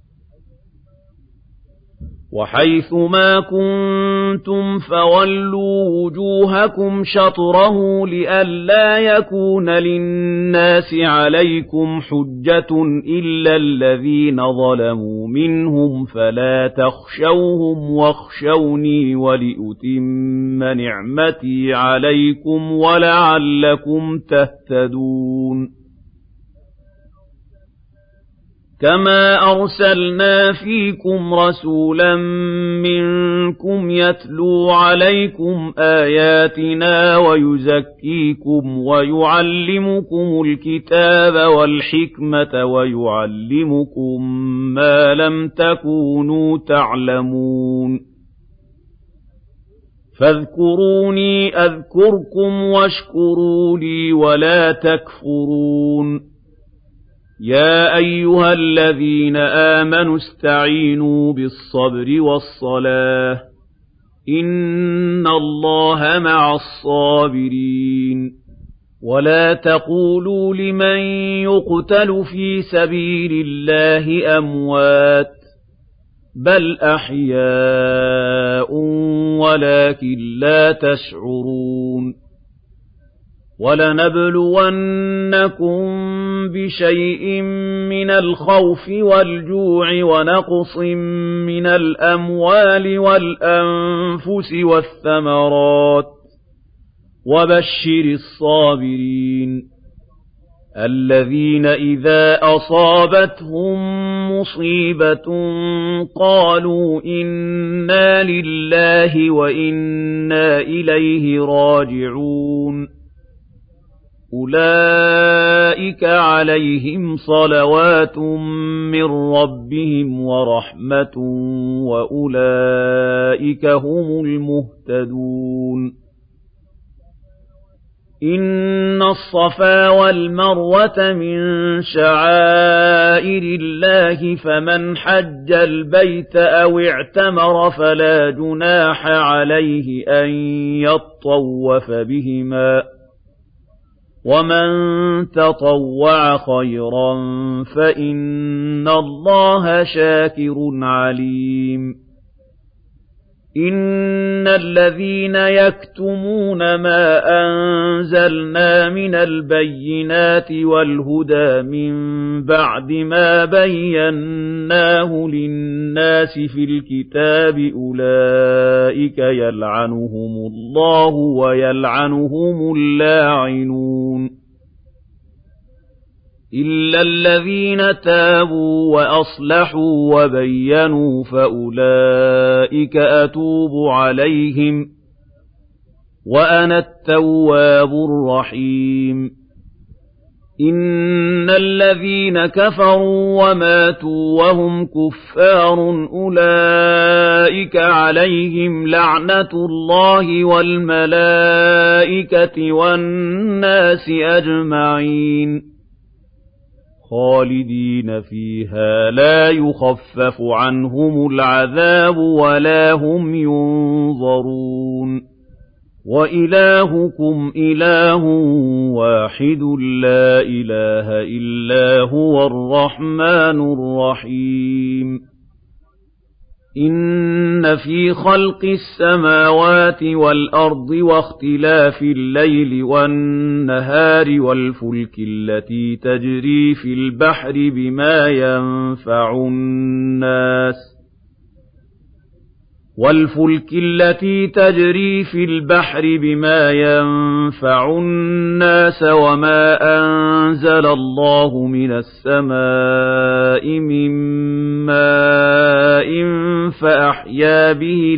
وَحَيْثُ مَا كُنتُمْ فَوَلُّوا وُجُوهَكُمْ شَطْرَهُ لِئَلَّا يَكُونَ لِلنَّاسِ عَلَيْكُمْ حُجَّةٌ إِلَّا الَّذِينَ ظَلَمُوا مِنْهُمْ فَلَا تَخْشَوْهُمْ وَاخْشَوْنِي وَلِأُتِمَّ نِعْمَتِي عَلَيْكُمْ وَلَعَلَّكُمْ تَهْتَدُونَ كَمَا أَرْسَلْنَا فِيكُمْ رَسُولًا مِّنكُمْ يَتْلُو عَلَيْكُمْ آيَاتِنَا وَيُزَكِّيكُمْ وَيُعَلِّمُكُمُ الْكِتَابَ وَالْحِكْمَةَ وَيُعَلِّمُكُم مَّا لَمْ تَكُونُوا تَعْلَمُونَ فاذكروني أذكركم واشكروا لي ولا تكفرون يا أيها الذين آمنوا استعينوا بالصبر والصلاة إن الله مع الصابرين ولا تقولوا لمن يقتل في سبيل الله أموات بل أحياء ولكن لا تشعرون وَلَنَبْلُوَنَّكُم بِشَيْءٍ مِّنَ الْخَوْفِ وَالْجُوعِ وَنَقْصٍ مِّنَ الْأَمْوَالِ وَالْأَنفُسِ وَالثَّمَرَاتِ ۗ وَبَشِّرِ الصَّابِرِينَ الَّذِينَ إِذَا أَصَابَتْهُم مُّصِيبَةٌ قَالُوا إِنَّا لِلَّهِ وَإِنَّا إِلَيْهِ راجعون أُولَٰئِكَ عَلَيْهِمْ صَلَوَاتٌ مِّن رَّبِّهِمْ وَرَحْمَةٌ وَأُولَٰئِكَ هُمُ الْمُهْتَدُونَ إِنَّ الصَّفَا وَالْمَرْوَةَ مِن شَعَائِرِ اللَّهِ فَمَنْ حَجَّ الْبَيْتَ أَوِ اعْتَمَرَ فَلَا جُنَاحَ عَلَيْهِ أَن يَطَّوَّفَ بِهِمَا ۚ وَمَن تَطَوَّعَ خَيْرًا فَإِنَّ اللَّهَ شَاكِرٌ عَلِيمٌ إِنَّ الَّذِينَ يَكْتُمُونَ مَا أَنزَلْنَا مِنَ الْبَيِّنَاتِ وَالْهُدَىٰ مِن بَعْدِ مَا بَيَّنَّاهُ لِلنَّاسِ فِي الْكِتَابِ أُولَٰئِكَ يَلْعَنُهُمُ اللَّهُ وَيَلْعَنُهُمُ اللاعنون إِلَّا الَّذِينَ تَابُوا وَأَصْلَحُوا وَبَيَّنُوا فَأُولَئِكَ أَتُوبُ عَلَيْهِمْ ۚ وَأَنَا التَّوَّابُ الرَّحِيمُ إِنَّ الَّذِينَ كَفَرُوا وَمَاتُوا وَهُمْ كُفَّارٌ أُولَئِكَ عَلَيْهِمْ لَعْنَةُ اللَّهِ وَالْمَلَائِكَةِ وَالنَّاسِ أَجْمَعِينَ خَالِدِينَ فِيهَا لَا يُخَفَّفُ عَنْهُمُ الْعَذَابُ وَلَا هُمْ يُنظَرُونَ وَإِلَٰهُكُمْ إِلَٰهٌ وَاحِدٌ لَّا إِلَٰهَ إِلَّا هُوَ الرَّحْمَٰنُ الرَّحِيمُ إِنَّ فِي خَلْقِ السَّمَاوَاتِ وَالْأَرْضِ وَاخْتِلَافِ اللَّيْلِ وَالنَّهَارِ وَالْفُلْكِ الَّتِي تَجْرِي فِي الْبَحْرِ بِمَا يَنفَعُ النَّاسَ وَمَا أَنزَلَ اللَّهُ مِنَ السَّمَاءِ مِن مَّاءٍ فَأَحْيَا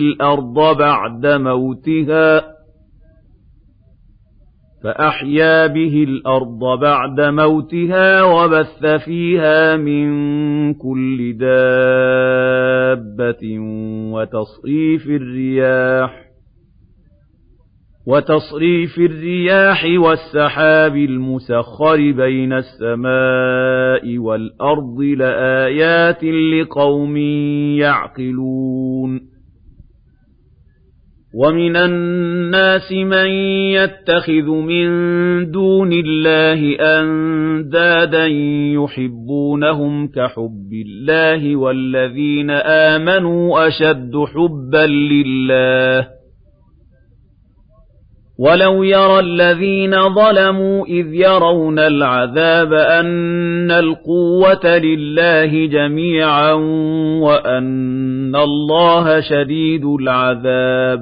بِهِ الْأَرْضَ بَعْدَ مَوْتِهَا وَبَثَّ فِيهَا مِن كُلِّ دَابَّةٍ وَتَصْرِيفِ الرِّيَاحِ وَالسَّحَابِ الْمُسَخَّرِ بَيْنَ السَّمَاءِ وَالْأَرْضِ لَآيَاتٍ لِّقَوْمٍ يَعْقِلُونَ وَمِنَ النَّاسِ مَن يَتَّخِذُ مِن دُونِ اللَّهِ أَندَادًا يُحِبُّونَهُمْ كَحُبِّ اللَّهِ وَالَّذِينَ آمَنُوا أَشَدُّ حُبًّا لِّلَّهِ ۗ وَلَوْ يَرَى الَّذِينَ ظَلَمُوا إِذْ يَرَوْنَ الْعَذَابَ أَنَّ الْقُوَّةَ لِلَّهِ جَمِيعًا وَأَنَّ اللَّهَ شَدِيدُ الْعَذَابِ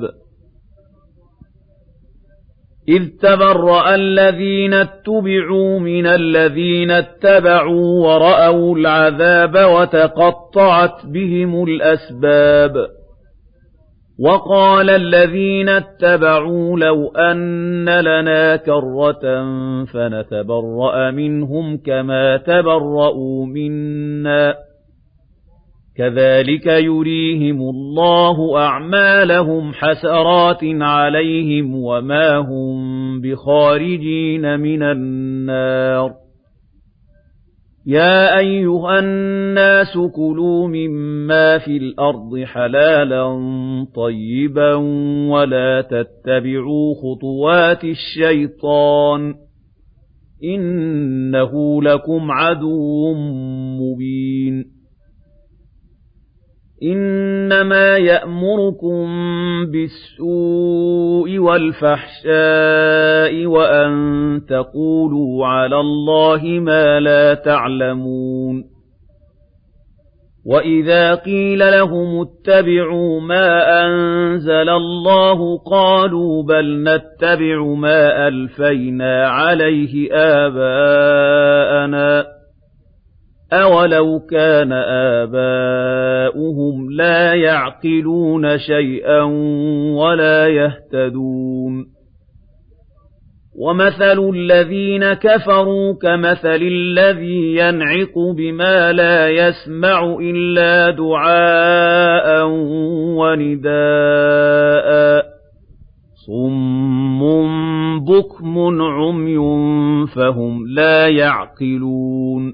إِذْ تَبَرَّأَ الَّذِينَ اتُّبِعُوا مِنَ الَّذِينَ اتَّبَعُوا وَرَأَوُا الْعَذَابَ وَتَقَطَّعَتْ بِهِمُ الْأَسْبَابُ وَقَالَ الَّذِينَ اتَّبَعُوا لَوْ أَنَّ لَنَا كَرَّةً فَنَتَبَرَّأَ مِنْهُمْ كَمَا تَبَرَّءُوا مِنَّا ۗ كَذَٰلِكَ يُرِيهِمُ اللَّهُ أَعْمَالَهُمْ حَسَرَاتٍ عَلَيْهِمْ وَمَا هُم بِخَارِجِينَ مِنَ النَّارِ يَا أَيُّهَا النَّاسُ كُلُوا مِمَّا فِي الْأَرْضِ حَلَالًا طَيِّبًا وَلَا تَتَّبِعُوا خُطُوَاتِ الشَّيْطَانِ ۚ إِنَّهُ لَكُمْ عَدُوٌّ مُّبِينٌ إنما يأمركم بالسوء والفحشاء وأن تقولوا على الله ما لا تعلمون وإذا قيل لهم اتبعوا ما أنزل الله قالوا بل نتبع ما ألفينا عليه آباءنا أولو كان آباؤهم لا يعقلون شيئا ولا يهتدون ومثل الذين كفروا كمثل الذي ينعق بما لا يسمع إلا دعاء ونداء صم بكم عمي فهم لا يعقلون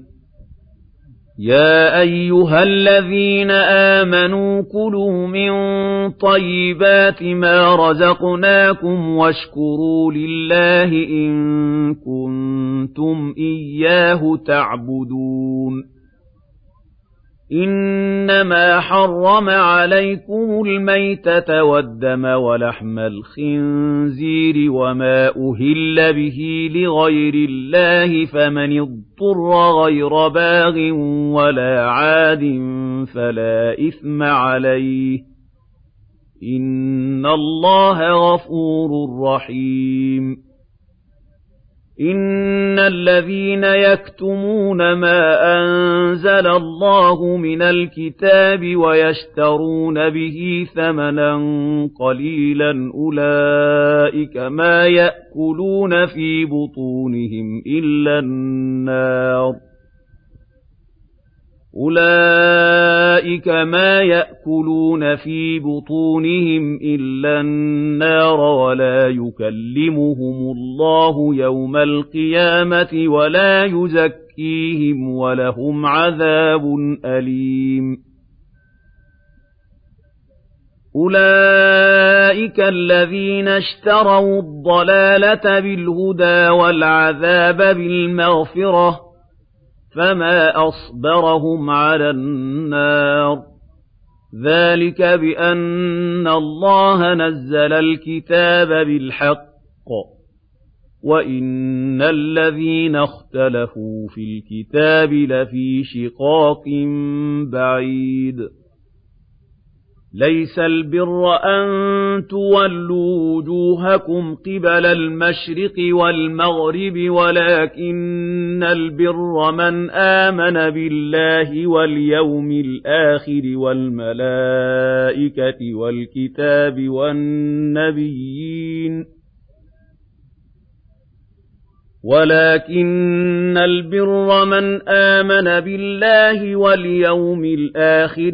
يا أيها الذين آمنوا كلوا من طيبات ما رزقناكم واشكروا لله إن كنتم إياه تعبدون إنما حرم عليكم الميتة والدم ولحم الخنزير وما أهل به لغير الله فمن اضطر غير باغ ولا عاد فلا إثم عليه إن الله غفور رحيم إن الذين يكتمون ما أنزل الله من الكتاب ويشترون به ثمنا قليلا أولئك ما يأكلون في بطونهم إلا النار أولئك ما يأكلون في بطونهم إلا النار ولا يكلمهم الله يوم القيامة ولا يزكيهم ولهم عذاب أليم أولئك الذين اشتروا الضلالة بالهدى والعذاب بالمغفرة فما أصبرهم على النار ذلك بأن الله نزل الكتاب بالحق وإن الذين اختلفوا في الكتاب لفي شقاق بعيد ليس البر أن تولوا وجوهكم قبل المشرق والمغرب ولكن البر من آمن بالله واليوم الآخر والملائكة والكتاب والنبيين ولكن البر من آمن بالله واليوم الآخر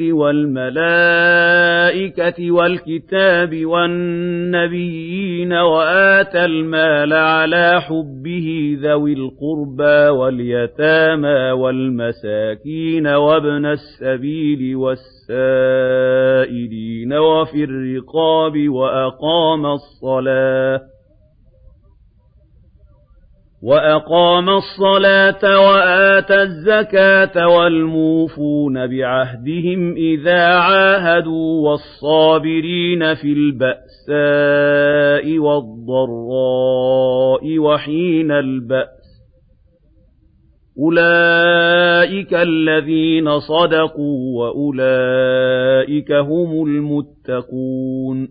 والملائكة والكتاب والنبيين وآتى المال على حبه ذوي القربى واليتامى والمساكين وابن السبيل والسائلين وفي الرقاب وأقام الصلاة وآتى الزكاة والموفون بعهدهم إذا عاهدوا والصابرين في البأساء والضراء وحين البأس أولئك الذين صدقوا وأولئك هم المتقون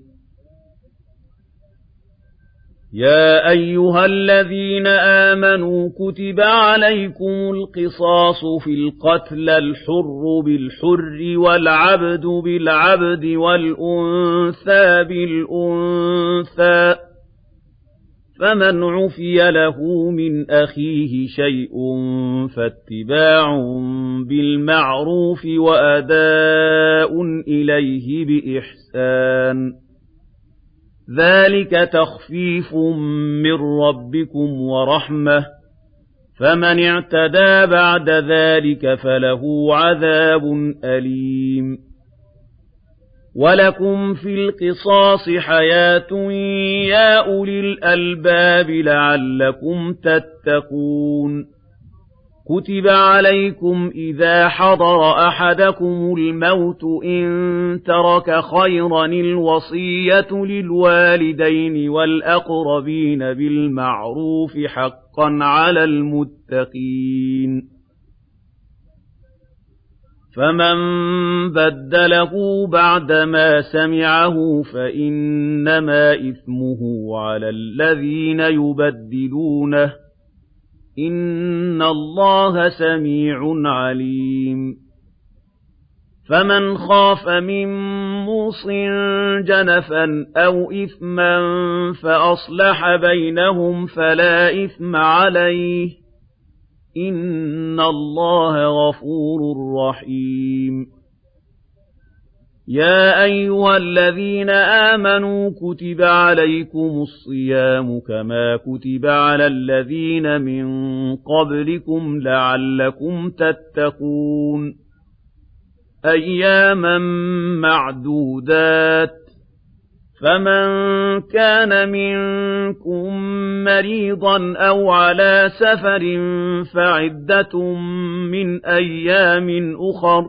يا أيها الذين آمنوا كتب عليكم القصاص في القتلى الحر بالحر والعبد بالعبد والأنثى بالأنثى فمن عفي له من أخيه شيء فاتباع بالمعروف وأداء إليه بإحسان ذلك تخفيف من ربكم ورحمة فمن اعتدى بعد ذلك فله عذاب أليم ولكم في القصاص حياة يا أولي الألباب لعلكم تتقون كتب عليكم إذا حضر أحدكم الموت إن ترك خيرا الوصية للوالدين والأقربين بالمعروف حقا على المتقين فمن بدله بعدما سمعه فإنما إثمه على الذين يبدلونه إن الله سميع عليم فمن خاف من موص جنفا أو إثما فأصلح بينهم فلا إثم عليه إن الله غفور رحيم يا أيها الذين آمنوا كتب عليكم الصيام كما كتب على الذين من قبلكم لعلكم تتقون أياما معدودات فمن كان منكم مريضا أو على سفر فعدة من أيام أخر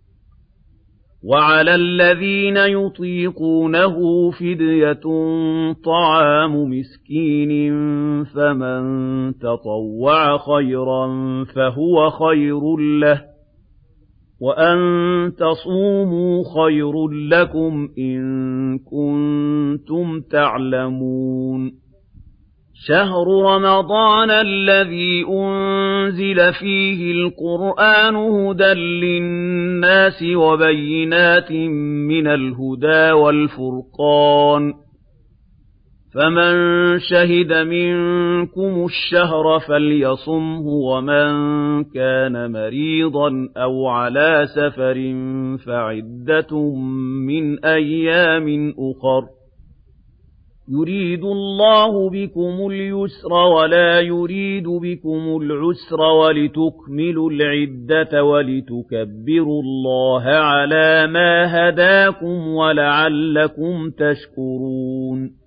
وعلى الذين يطيقونه فدية طعام مسكين فمن تطوع خيرا فهو خير له وأن تصوموا خير لكم إن كنتم تعلمون شهر رمضان الذي أنزل فيه القرآن هدى للناس وبينات من الهدى والفرقان فمن شهد منكم الشهر فليصمه ومن كان مريضا أو على سفر فعدة من أيام أخر يريد الله بكم اليسر ولا يريد بكم العسر ولتكملوا العدة ولتكبروا الله على ما هداكم ولعلكم تشكرون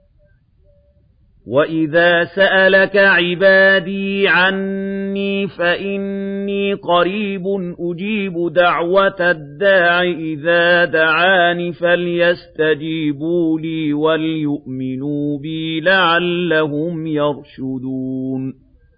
وَإِذَا سَأَلَكَ عِبَادِي عَنِّي فَإِنِّي قَرِيبٌ أُجِيبُ دَعْوَةَ الدَّاعِ إِذَا دَعَانِ فَلْيَسْتَجِيبُوا لِي وَلْيُؤْمِنُوا بِي لَعَلَّهُمْ يَرْشُدُونَ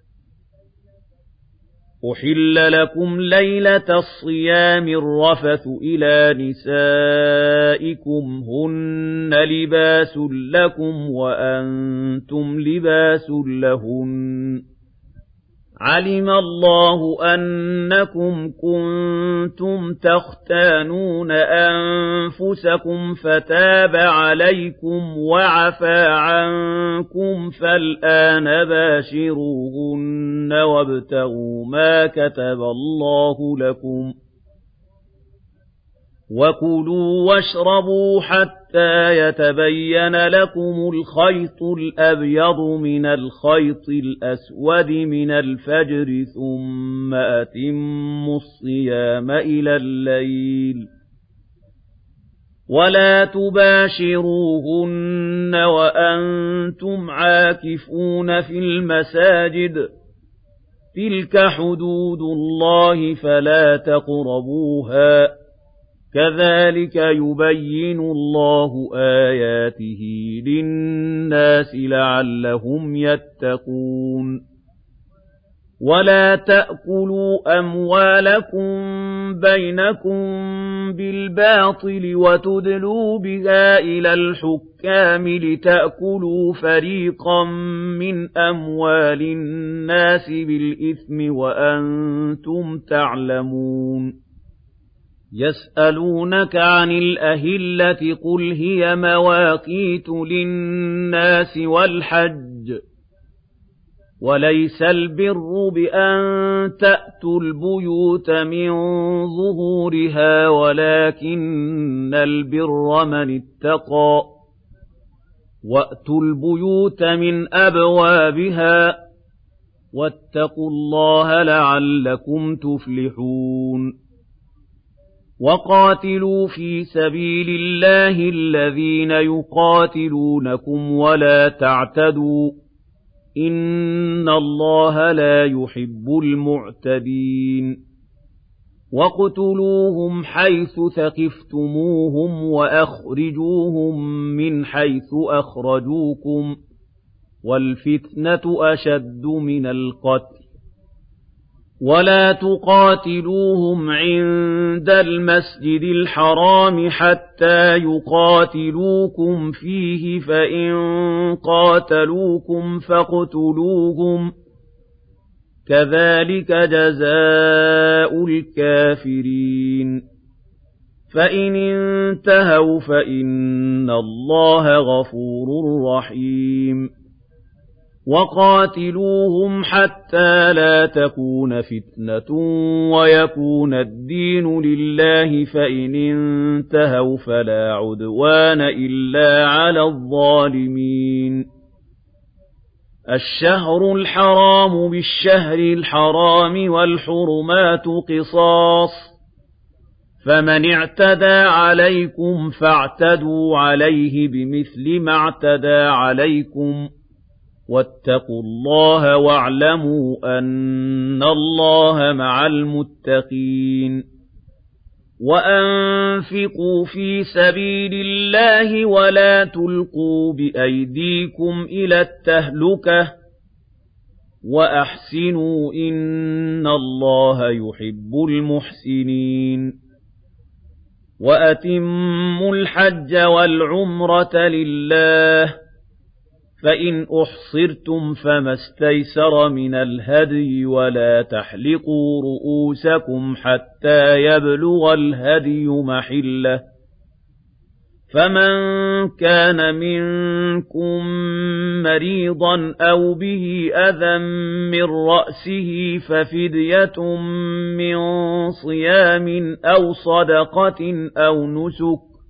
أُحِلَّ لَكُمْ لَيْلَةَ الصِّيَامِ الرَّفَثُ إِلَى نِسَائِكُمْ هُنَّ لِبَاسٌ لَكُمْ وَأَنتُمْ لِبَاسٌ لَهُنَّ عَلِمَ اللَّهُ أَنَّكُمْ كُنتُمْ تَخْتَانُونَ أَنفُسَكُمْ فَتَابَ عَلَيْكُمْ وَعَفَا عَنكُمْ فَالْآنَ بَاشِرُوهُنَّ وَابْتَغُوا مَا كَتَبَ اللَّهُ لَكُمْ وَكُلُوا وَاشْرَبُوا حَتَّى يَتَبَيَّنَ لَكُمُ الْخَيْطُ الْأَبْيَضُ مِنَ الْخَيْطِ الْأَسْوَدِ مِنَ الْفَجْرِ ثُمَّ أَتِمُّوا الصِّيَامَ إِلَى اللَّيْلِ وَلَا تُبَاشِرُوهُنَّ وَأَنتُمْ عَاكِفُونَ فِي الْمَسَاجِدِ تِلْكَ حُدُودُ اللَّهِ فَلَا تَقْرَبُوهَا كَذَلِكَ يُبَيِّنُ اللَّهُ آيَاتِهِ لِلنَّاسِ لَعَلَّهُمْ يَتَّقُونَ وَلَا تَأْكُلُوا أَمْوَالَكُمْ بَيْنَكُمْ بِالْبَاطِلِ وَتُدْلُوا بِهَا إِلَى الْحُكَّامِ لِتَأْكُلُوا فَرِيقًا مِنْ أَمْوَالِ النَّاسِ بِالْإِثْمِ وَأَنْتُمْ تَعْلَمُونَ يَسْأَلُونَكَ عَنِ الْأَهِلَّةِ قُلْ هِيَ مَوَاقِيتُ لِلنَّاسِ وَالْحَجِّ وَلَيْسَ الْبِرُّ بِأَن تَأْتُوا الْبُيُوتَ مِن ظُهُورِهَا وَلَكِنَّ الْبِرَّ مَنِ اتَّقَى وَأْتُوا الْبُيُوتَ مِنْ أَبْوَابِهَا وَاتَّقُوا اللَّهَ لَعَلَّكُمْ تُفْلِحُونَ وَقَاتِلُوا فِي سَبِيلِ اللَّهِ الَّذِينَ يُقَاتِلُونَكُمْ وَلَا تَعْتَدُوا إِنَّ اللَّهَ لَا يُحِبُّ الْمُعْتَدِينَ وَاقْتُلُوهُمْ حَيْثُ ثَقِفْتُمُوهُمْ وَأَخْرِجُوهُم مِّنْ حَيْثُ أَخْرَجُوكُمْ ۚ وَالْفِتْنَةُ أَشَدُّ مِنَ الْقَتْلِ ۚ وَلَا تُقَاتِلُوهُمْ عِندَ الْمَسْجِدِ الْحَرَامِ حَتَّىٰ يُقَاتِلُوكُمْ فِيهِ ۖ فَإِن قَاتَلُوكُمْ فَاقْتُلُوهُمْ ۗ كَذَٰلِكَ جَزَاءُ الْكَافِرِينَ فَإِنِ انتَهَوْا فَإِنَّ اللَّهَ غَفُورٌ رَّحِيمٌ وَقَاتِلُوهُمْ حَتَّىٰ لَا تَكُونَ فِتْنَةٌ وَيَكُونَ الدِّينُ لِلَّهِ ۖ فَإِنِ انتَهَوْا فَلَا عُدْوَانَ إِلَّا عَلَى الظَّالِمِينَ الشَّهْرُ الْحَرَامُ بِالشَّهْرِ الْحَرَامِ وَالْحُرُمَاتُ قِصَاصٌ ۚ فَمَنِ اعْتَدَىٰ عَلَيْكُمْ فَاعْتَدُوا عَلَيْهِ بِمِثْلِ مَا اعْتَدَىٰ عَلَيْكُمْ ۚ وَاتَّقُوا اللَّهَ وَاعْلَمُوا أَنَّ اللَّهَ مَعَ الْمُتَّقِينَ وَأَنفِقُوا فِي سَبِيلِ اللَّهِ وَلَا تُلْقُوا بِأَيْدِيكُمْ إِلَى التَّهْلُكَةِ وَأَحْسِنُوا إِنَّ اللَّهَ يُحِبُّ الْمُحْسِنِينَ وَأَتِمُّوا الْحَجَّ وَالْعُمْرَةَ لِلَّهِ ۚ فَإِنْ أُحْصِرْتُمْ فَمَا اسْتَيْسَرَ مِنَ الْهَدْيِ ۖ وَلَا تَحْلِقُوا رُءُوسَكُمْ حَتَّىٰ يَبْلُغَ الْهَدْيُ مَحِلَّهُ ۚ فَمَن كَانَ مِنكُم مَّرِيضًا أَوْ بِهِ أَذًى مِّن رَّأْسِهِ فَفِدْيَةٌ مِّن صِيَامٍ أَوْ صَدَقَةٍ أَوْ نُسُكٍ ۚ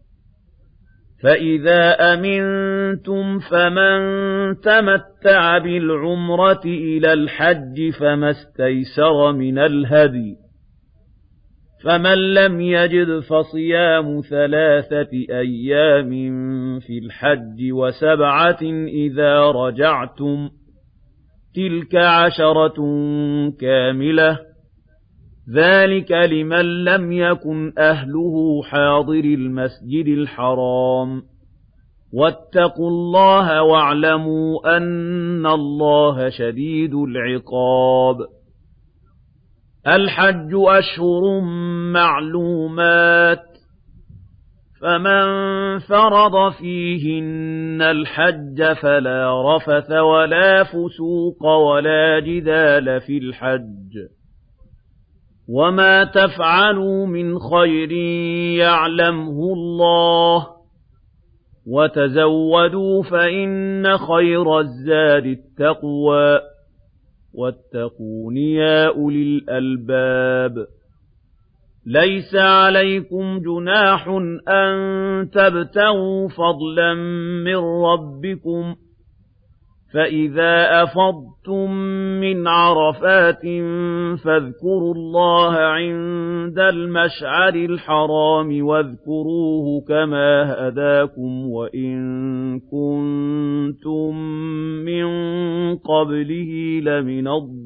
فَإِذَا أَمِنتُمْ فَمَن تَمَتَّعَ بِالْعُمْرَةِ إِلَى الْحَجِّ فَمَا اسْتَيْسَرَ مِنَ الْهَدْيِ ۚ فَمَن لَّمْ يَجِدْ فَصِيَامُ 3 أيام في الحج و7 إذا رجعتم ۚ تِلْكَ 10 كَامِلَةٌ ۚ ذَٰلِكَ لِمَن لَّمْ يَكُنْ أَهْلُهُ حَاضِرِي الْمَسْجِدِ الْحَرَامِ ۚ وَاتَّقُوا اللَّهَ وَاعْلَمُوا أَنَّ اللَّهَ شَدِيدُ الْعِقَابِ الْحَجُّ أَشْهُرٌ مَّعْلُومَاتٌ ۚ فَمَن فَرَضَ فِيهِنَّ الْحَجَّ فَلَا رَفَثَ وَلَا فُسُوقَ وَلَا جِدَالَ فِي الْحَجِّ ۗ وَمَا تَفْعَلُوا مِنْ خَيْرٍ يَعْلَمْهُ اللَّهُ ۗ وَتَزَوَّدُوا فَإِنَّ خَيْرَ الزَّادِ التَّقْوَىٰ ۚ وَاتَّقُونِ يَا أُولِي الْأَلْبَابِ لَيْسَ عَلَيْكُمْ جُنَاحٌ أَن تَبْتَغُوا فَضْلًا مِّن رَّبِّكُمْ ۚ فَإِذَا أَفَضْتُم مِّنْ عَرَفَاتٍ فَاذْكُرُوا اللَّهَ عِندَ الْمَشْعَرِ الْحَرَامِ وَاذْكُرُوهُ كَمَا هَدَاكُمْ وَإِن كُنتُم مِّن قَبْلِهِ لَمِنَ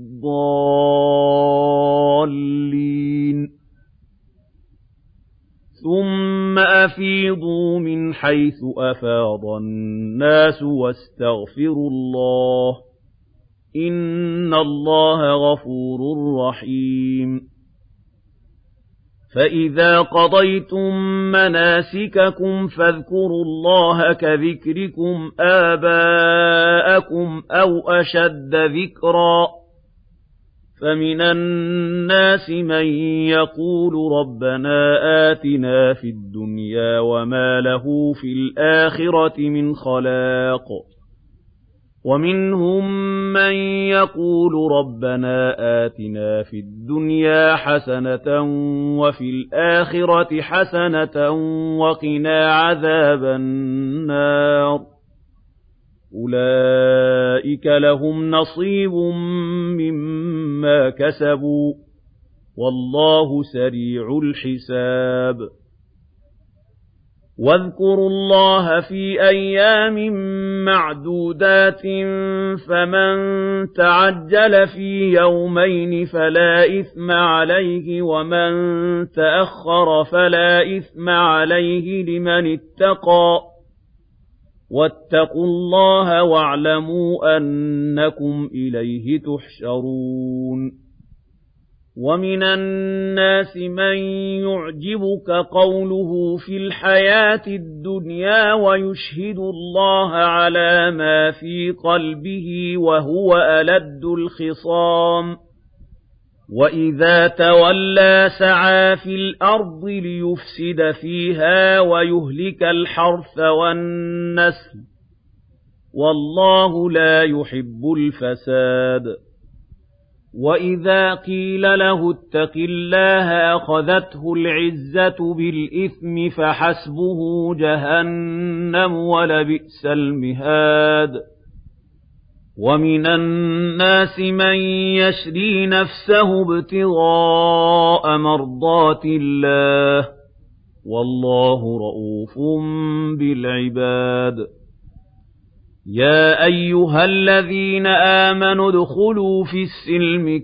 الضَّالِّينَ ثُمَّ أَفِيضُوا مِنْ حَيْثُ أَفَاضَ النَّاسُ وَاسْتَغْفِرُوا اللَّهَ ۚ إِنَّ اللَّهَ غَفُورٌ رَّحِيمٌ فَإِذَا قَضَيْتُم مَّنَاسِكَكُمْ فَاذْكُرُوا اللَّهَ كَذِكْرِكُمْ آبَاءَكُمْ أَوْ أَشَدَّ ذِكْرًا ۗ فَمِنَ النَّاسِ مَن يَقُولُ رَبَّنَا آتِنَا فِي الدُّنْيَا وَمَا لَهُ فِي الْآخِرَةِ مِنْ خَلَاقٍ وَمِنْهُم مَّن يَقُولُ رَبَّنَا آتِنَا فِي الدُّنْيَا حَسَنَةً وَفِي الْآخِرَةِ حَسَنَةً وَقِنَا عَذَابَ النَّارِ أُولَٰئِكَ لَهُمْ نَصِيبٌ مِّمَّا كَسَبُوا ۗ وَاللَّهُ سَرِيعُ الْحِسَابِ واذكروا الله في أيام معدودات فمن تعجل في يومين فلا إثم عليه ومن تأخر فلا إثم عليه لمن اتقى واتقوا الله واعلموا أنكم إليه تحشرون ومن الناس من يعجبك قوله في الحياة الدنيا ويشهد الله على ما في قلبه وهو ألد الخصام وإذا تولى سعى في الأرض ليفسد فيها ويهلك الحرث والنسل والله لا يحب الفساد وإذا قيل له اتق الله أخذته العزة بالإثم فحسبه جهنم ولبئس المهاد ومن الناس من يشري نفسه ابتغاء مرضات الله والله رءوف بالعباد يا أيها الذين آمنوا ادخلوا في السلم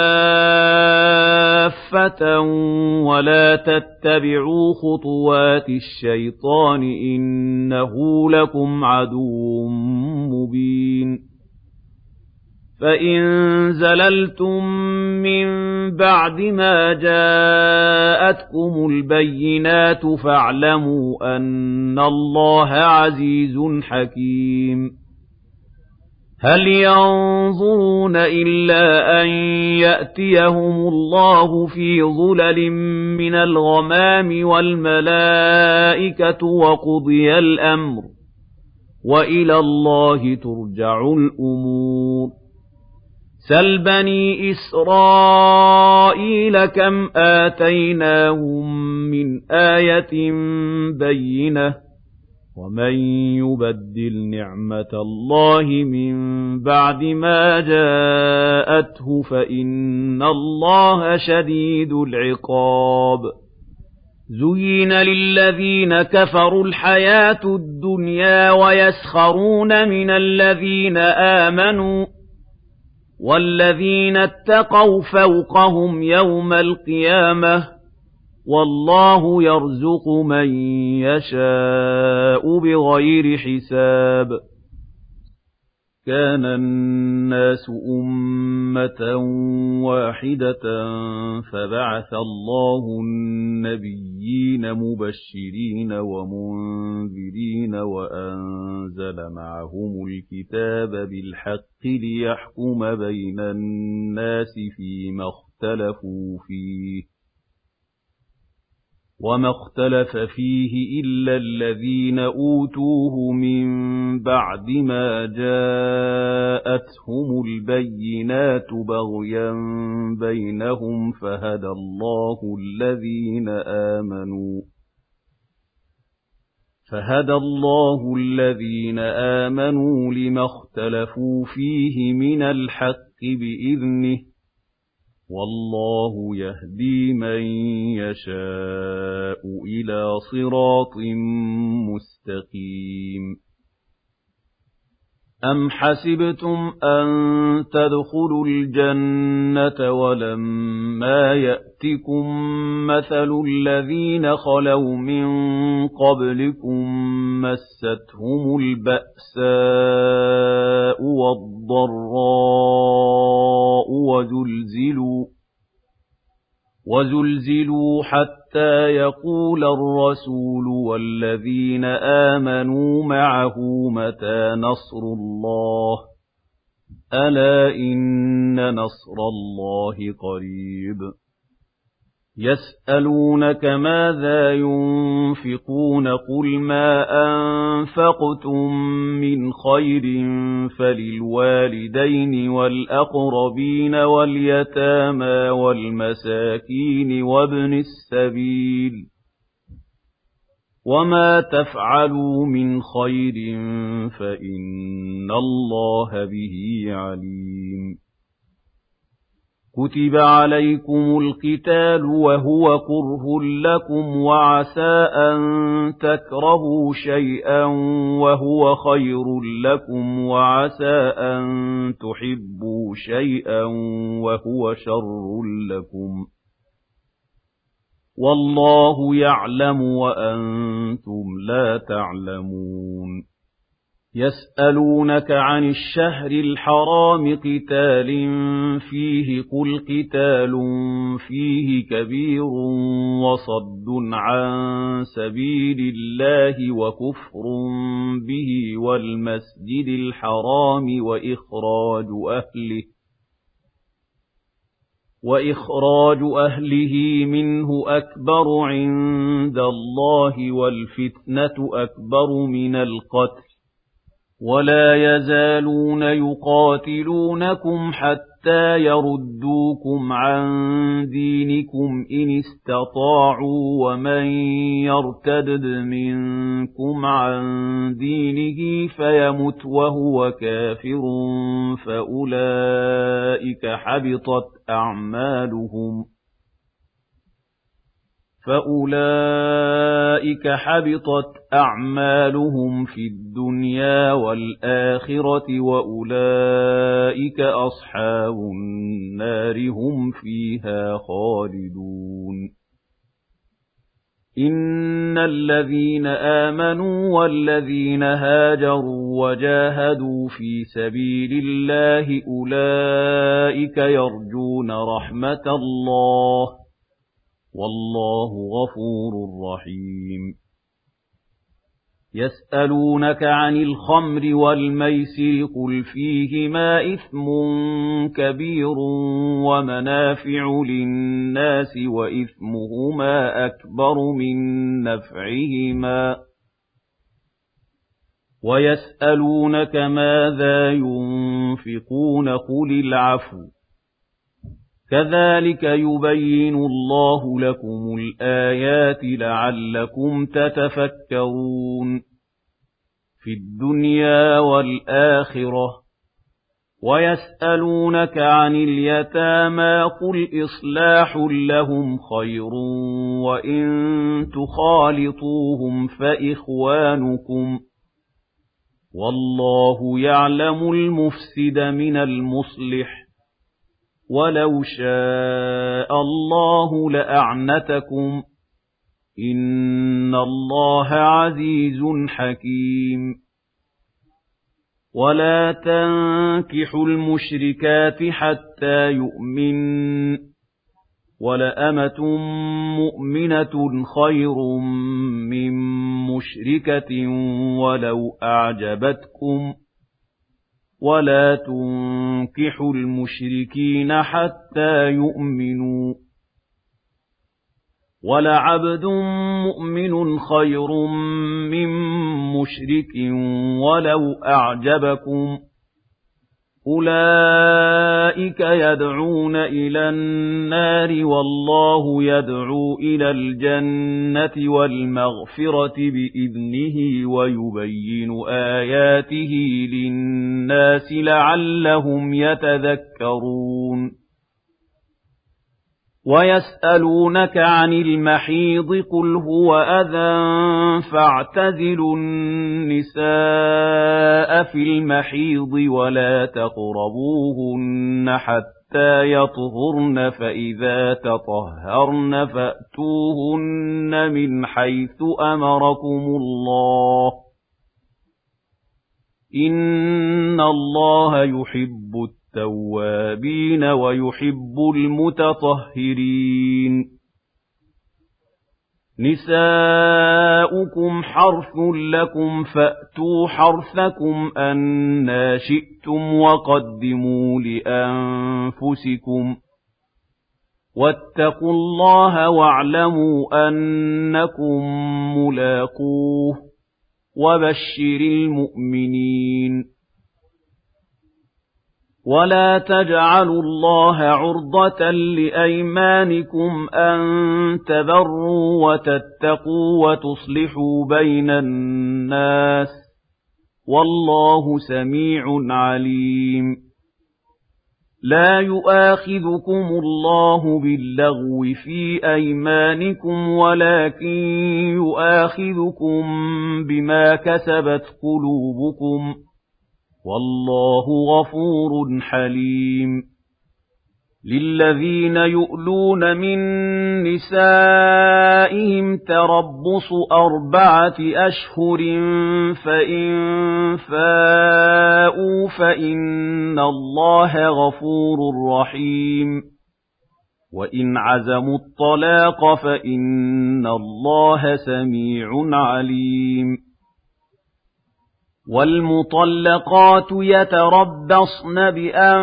كافة ولا تتبعوا خطوات الشيطان إنه لكم عدو مبين فإن زللتم من بعد ما جاءتكم البينات فاعلموا أن الله عزيز حكيم هل ينظرون إلا أن يأتيهم الله في ظلل من الغمام والملائكة وقضي الأمر وإلى الله ترجع الأمور سل بني إسرائيل كم آتيناهم من آية بينة ومن يبدل نعمة الله من بعد ما جاءته فإن الله شديد العقاب زين للذين كفروا الحياة الدنيا ويسخرون من الذين آمنوا والذين اتقوا فوقهم يوم القيامة والله يرزق من يشاء بغير حساب كان الناس أمة واحدة فبعث الله النبيين مبشرين ومنذرين وأنزل معهم الكتاب بالحق ليحكم بين الناس فيما اختلفوا فيه وما اختلف فيه إلا الذين أوتوه من بعد ما جاءتهم البينات بغيا بينهم فهدى الله الذين آمنوا لما اختلفوا فيه من الحق بإذنه والله يهدي من يشاء إلى صراط مستقيم أم حسبتم أن تدخلوا الجنة ولما يأتكم مثل الذين خلوا من قبلكم مستهم البأساء والضراء وزلزلوا حتى يقول الرسول والذين آمنوا معه متى نصر الله ألا إن نصر الله قريب يسألونك ماذا ينفقون قل ما أنفقتم من خير فللوالدين والأقربين واليتامى والمساكين وابن السبيل وما تفعلوا من خير فإن الله به عليم كتب عليكم القتال وهو كره لكم وعسى أن تكرهوا شيئا وهو خير لكم وعسى أن تحبوا شيئا وهو شر لكم والله يعلم وأنتم لا تعلمون يسألونك عن الشهر الحرام قتال فيه قل قتال فيه كبير وصد عن سبيل الله وكفر به والمسجد الحرام وإخراج أهله منه أكبر عند الله والفتنة أكبر من القتل ولا يزالون يقاتلونكم حتى يردوكم عن دينكم إن استطاعوا ومن يرتد منكم عن دينه فيمت وهو كافر فأولئك حبطت أعمالهم في الدنيا والآخرة وأولئك أصحاب النار هم فيها خالدون إن الذين آمنوا والذين هاجروا وجاهدوا في سبيل الله أولئك يرجون رحمة الله والله غفور رحيم يسألونك عن الخمر والميسر قل فيهما إثم كبير ومنافع للناس وإثمهما أكبر من نفعهما ويسألونك ماذا ينفقون قل العفو كذلك يبين الله لكم الآيات لعلكم تتفكرون في الدنيا والآخرة ويسألونك عن اليتامى قل إصلاح لهم خير وإن تخالطوهم فإخوانكم والله يعلم المفسد من المصلح ولو شاء الله لأعنتكم إن الله عزيز حكيم ولا تنكحوا المشركات حتى يؤمنن ولأمة مؤمنة خير من مشركة ولو أعجبتكم ولا تنكحوا المشركين حتى يؤمنوا ولعبد مؤمن خير من مشرك ولو أعجبكم أولئك يدعون إلى النار والله يدعو إلى الجنة والمغفرة بإذنه ويبين آياته للناس لعلهم يتذكرون ويسألونك عن المحيض قل هو أذى فاعتزلوا النساء في المحيض ولا تقربوهن حتى يطهرن فإذا تطهرن فأتوهن من حيث أمركم الله إن الله يحب التوابين ويحب المتطهرين نساؤكم حرث لكم فأتوا حرثكم أنى شئتم وقدموا لأنفسكم واتقوا الله واعلموا أنكم ملاقوه وبشر المؤمنين ولا تجعلوا الله عرضة لأيمانكم أن تبروا وتتقوا وتصلحوا بين الناس والله سميع عليم لا يؤاخذكم الله باللغو في أيمانكم ولكن يؤاخذكم بما كسبت قلوبكم والله غفور حليم للذين يؤلون من نسائهم تربص 4 أشهر فإن فاءوا فإن الله غفور رحيم وإن عزموا الطلاق فإن الله سميع عليم والمطلقات يتربصن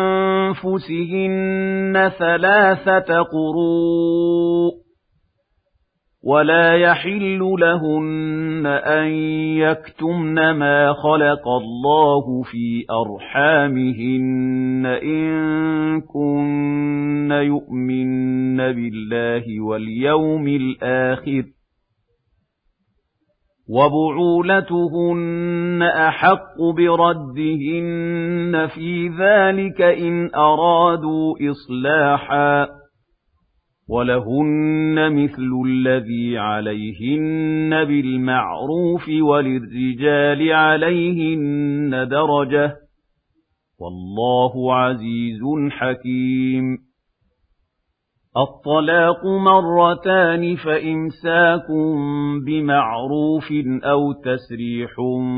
بأنفسهن 3 قروء ولا يحل لهن أن يكتمن ما خلق الله في أرحامهن إن كن يؤمن بالله واليوم الآخر وبعولتهن أحق بردهن في ذلك إن أرادوا إصلاحا ولهن مثل الذي عليهن بالمعروف وللرجال عليهن درجة والله عزيز حكيم الطلاق 2 فإمساك بمعروف أو تسريح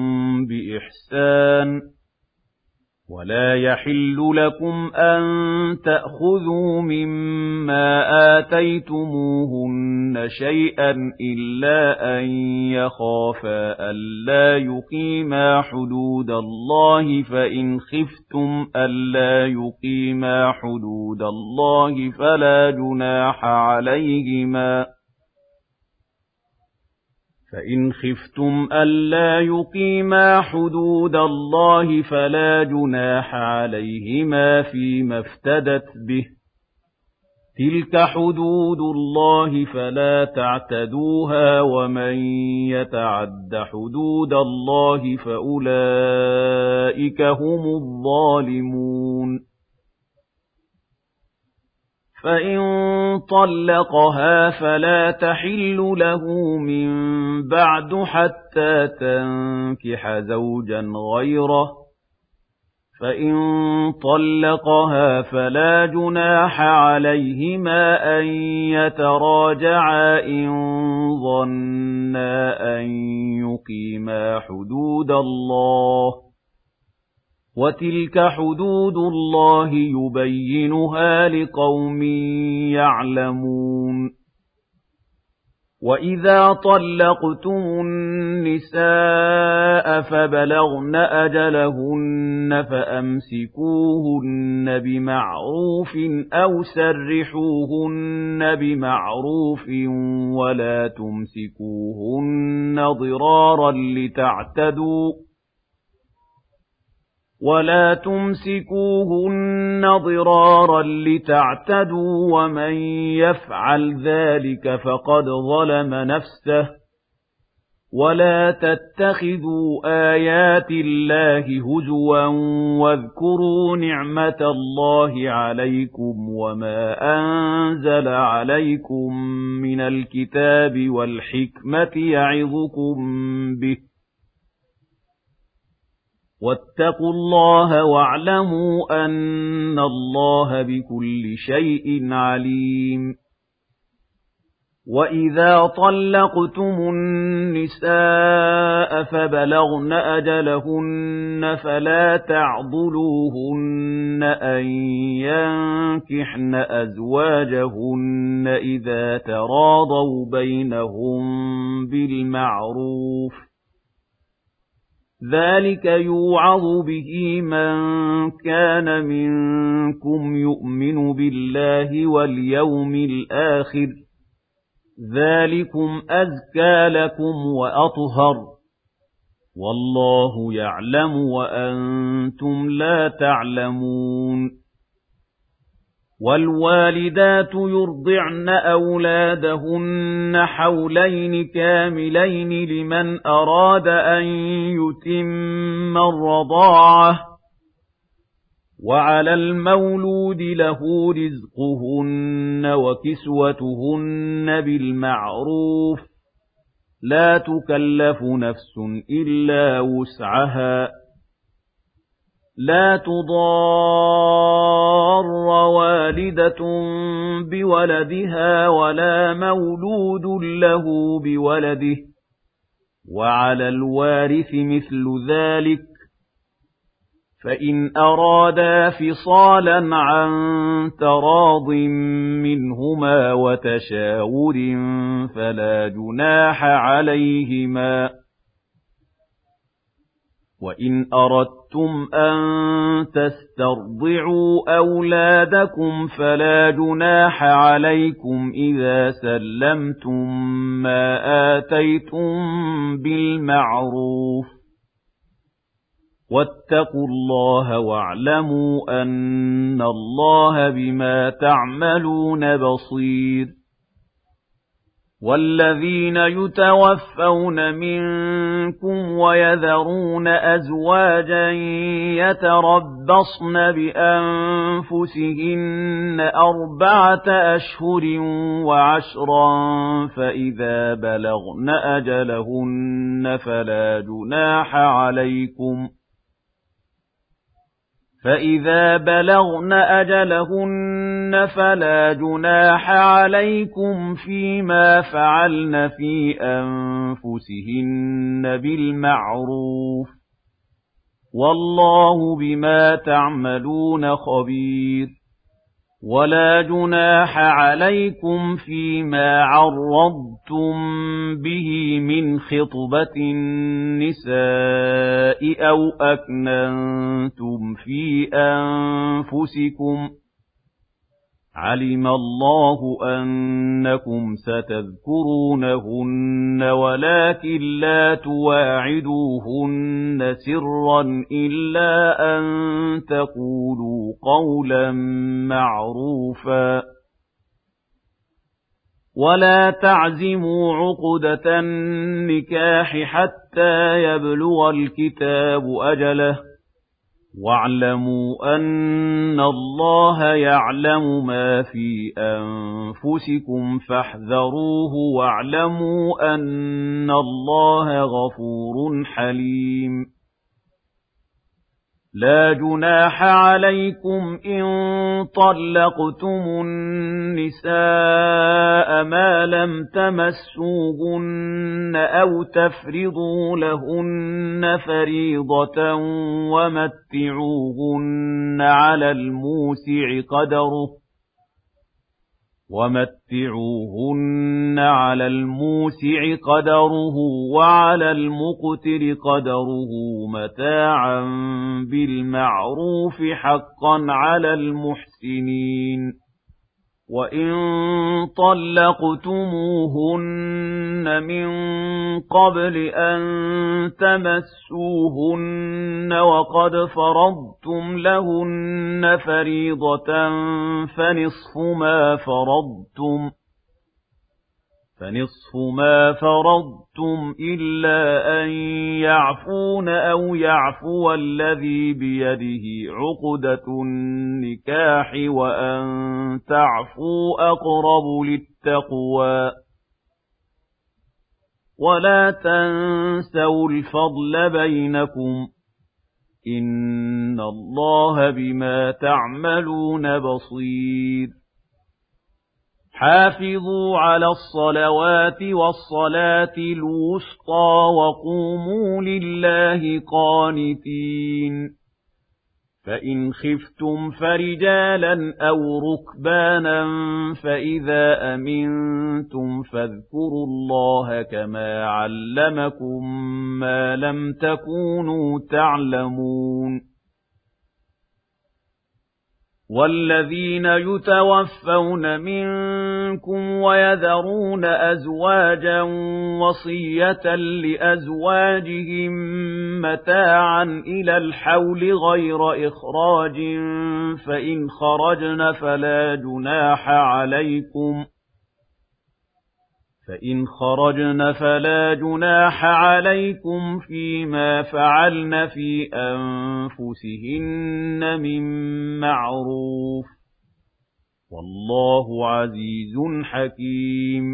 بإحسان ولا يحل لكم أن تأخذوا مما آتيتموهن شيئا إلا أن يخافا ألا يقيما حدود الله فإن خفتم ألا يقيما حدود الله فلا جناح عليهما فإن خفتم ألا يقيما حدود الله فلا جناح عليهما فيما افتدت به تلك حدود الله فلا تعتدوها ومن يتعد حدود الله فأولئك هم الظالمون فإن طلقها فلا تحل له من بعد حتى تنكح زوجا غيره فإن طلقها فلا جناح عليهما أن يتراجعا إن ظنا أن يقيما حدود الله وتلك حدود الله يبينها لقوم يعلمون وإذا طلقتم النساء فبلغن أجلهن فأمسكوهن بمعروف أو سرحوهن بمعروف ولا تمسكوهن ضرارا لتعتدوا ومن يفعل ذلك فقد ظلم نفسه ولا تتخذوا آيات الله هزوا واذكروا نعمة الله عليكم وما أنزل عليكم من الكتاب والحكمة يعظكم به واتقوا الله واعلموا أن الله بكل شيء عليم وإذا طلقتم النساء فبلغن أجلهن فلا تعضلوهن أن ينكحن أزواجهن إذا تراضوا بينهم بالمعروف ذلك يوعظ به من كان منكم يؤمن بالله واليوم الآخر ذلكم أزكى لكم وأطهر والله يعلم وأنتم لا تعلمون والوالدات يرضعن أولادهن حولين كاملين لمن أراد أن يتم الرضاعة وعلى المولود له رزقهن وكسوتهن بالمعروف لا تكلف نفس إلا وسعها لا تضار والدة بولدها ولا مولود له بولده وعلى الوارث مثل ذلك فإن أرادا فصالا عن تراض منهما وتشاور فلا جناح عليهما وإن أردتم أن تسترضعوا أولادكم فلا جناح عليكم إذا سلمتم ما آتيتم بالمعروف واتقوا الله واعلموا أن الله بما تعملون بصير والذين يتوفون منكم ويذرون أزواجا يتربصن بأنفسهن 4 أشهر وعشرا فإذا بلغن أجلهن فلا جناح عليكم فيما فعلن في أنفسهن بالمعروف والله بما تعملون خبير ولا جناح عليكم فيما عرضتم به من خطبة النساء أو أكننتم في أنفسكم علم الله أنكم ستذكرونهن ولكن لا تواعدوهن سرا إلا أن تقولوا قولا معروفا ولا تعزموا عقدة النكاح حتى يبلغ الكتاب أجله واعلموا أن الله يعلم ما في أنفسكم فاحذروه واعلموا أن الله غفور حليم لا جناح عليكم إن طلقتم النساء ما لم تمسوهن أو تفرضوا لهن فريضة ومتعوهن على الموسع قدره وعلى المقتر قدره متاعا بالمعروف حقا على المحسنين وإن طلقتموهن من قبل أن تمسوهن وقد فرضتم لهن فريضة فنصف ما فرضتم إلا أن يعفون أو يعفو الذي بيده عقدة النكاح وأن تعفوا أقرب للتقوى ولا تنسوا الفضل بينكم إن الله بما تعملون بصير حافظوا على الصلوات والصلاة الوسطى وقوموا لله قانتين فإن خفتم فرجالا أو ركبانا فإذا أمنتم فاذكروا الله كما علمكم ما لم تكونوا تعلمون والذين يتوفون منكم ويذرون أزواجا وصية لأزواجهم متاعا إلى الحول غير إخراج فإن خرجن فإن خرجن فلا جناح عليكم فيما فعلن في أنفسهن من معروف والله عزيز حكيم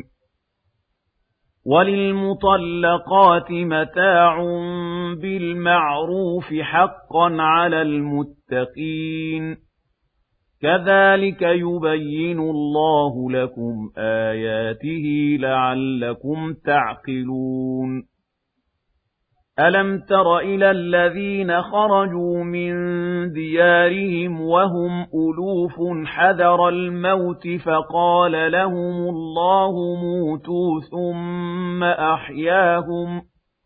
وللمطلقات متاع بالمعروف حقا على المتقين كذلك يبين الله لكم آياته لعلكم تعقلون ألم تر إلى الذين خرجوا من ديارهم وهم ألوف حذر الموت فقال لهم الله موتوا ثم أحياهم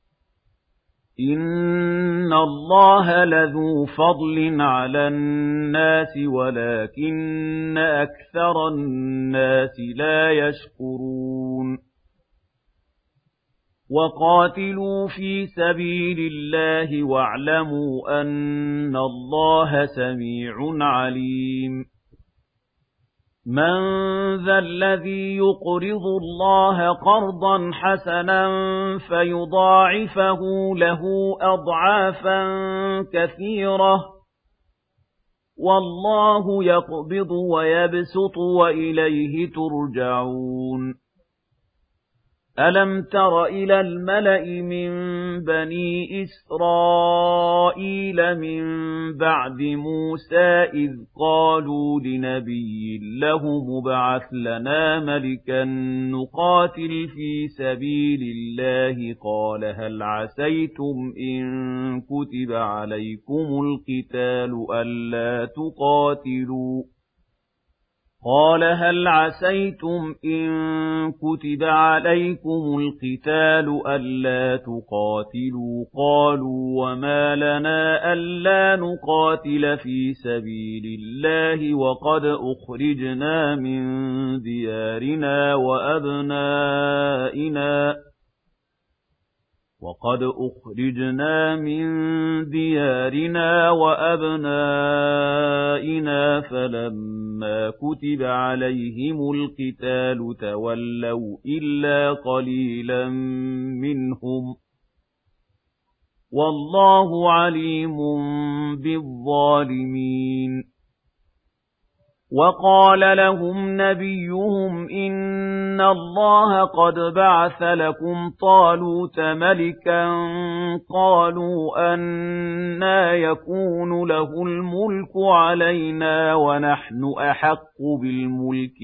إن الله لذو فضل على الناس ولكن أكثر الناس لا يشكرون وقاتلوا في سبيل الله واعلموا أن الله سميع عليم من ذا الذي يقرض الله قرضا حسنا فيضاعفه له أضعافا كثيرة والله يقبض ويبسط وإليه ترجعون ألم تر إلى الملأ من بني إسرائيل من بعد موسى إذ قالوا لنبي له مبعث لنا ملكا نقاتل في سبيل الله قال هل عسيتم إن كتب عليكم القتال ألا تقاتلوا قال هل عسيتم إن كتب عليكم القتال ألا تقاتلوا قالوا وما لنا ألا نقاتل في سبيل الله وقد أخرجنا من ديارنا وأبنائنا فلما كتب عليهم القتال تولوا إلا قليلا منهم والله عليم بالظالمين وقال لهم نبيهم إن الله قد بعث لكم طالوت ملكا قالوا أنى يكون له الملك علينا ونحن أحق بالملك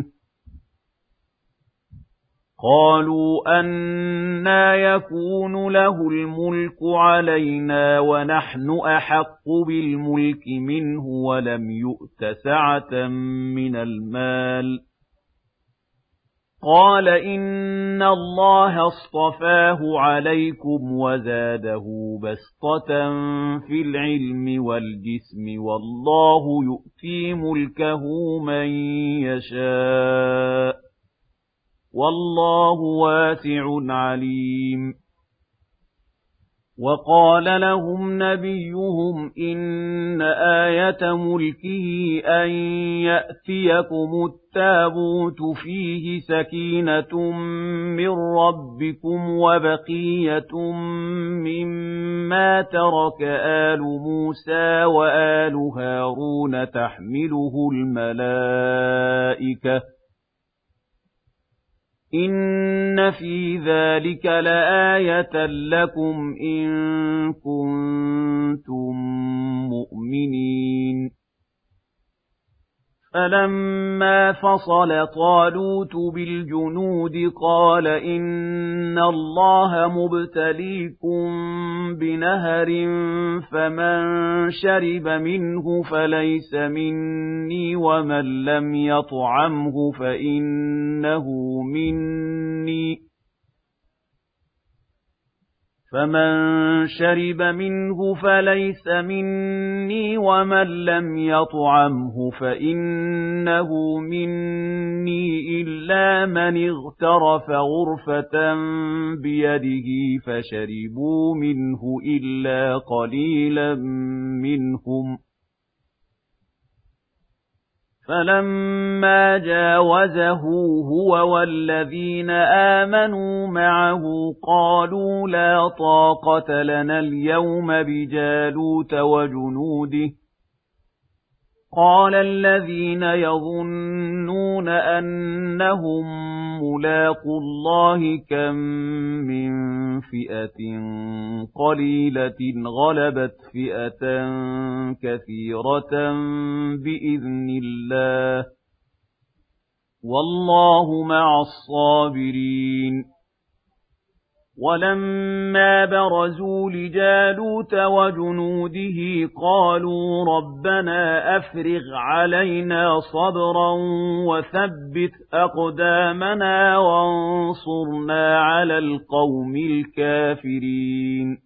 منه ولم يؤت سعة من المال قال إن الله اصطفاه عليكم وزاده بسطة في العلم والجسم والله يؤتي ملكه من يشاء والله واسع عليم وقال لهم نبيهم إن آية ملكه أن يأتيكم التابوت فيه سكينة من ربكم وبقية مما ترك آل موسى وآل هارون تحمله الملائكة إن في ذلك لآية لكم إن كنتم مؤمنين فلما فصل طالوت بالجنود قال إن الله مبتليكم بنهر فمن شرب منه فليس مني ومن لم يطعمه فإنه مني إلا من اغترف غرفة بيده فشربوا منه إلا قليلا منهم فَلَمَّا جَاوَزَهُ هُوَ وَالَّذِينَ آمَنُوا مَعَهُ قَالُوا لَا طَاقَةَ لَنَا الْيَوْمَ بِجَالُوتَ وَجُنُودِهِ قَالَ الَّذِينَ يَظُنُّونَ أَنَّهُم مُّلَاقُو اللَّهِ كَم مِّن فِئَةٍ قَلِيلَةٍ غَلَبَتْ فِئَةً كَثِيرَةً بِإِذْنِ اللَّهِ ۗ وَاللَّهُ مَعَ الصَّابِرِينَ. وَلَمَّا بَرَزُوا لِجَالُوتَ وَجُنُودِهِ قَالُوا رَبَّنَا أَفْرِغْ عَلَيْنَا صَبْرًا وَثَبِّتْ أَقْدَامَنَا وَانصُرْنَا عَلَى الْقَوْمِ الْكَافِرِينَ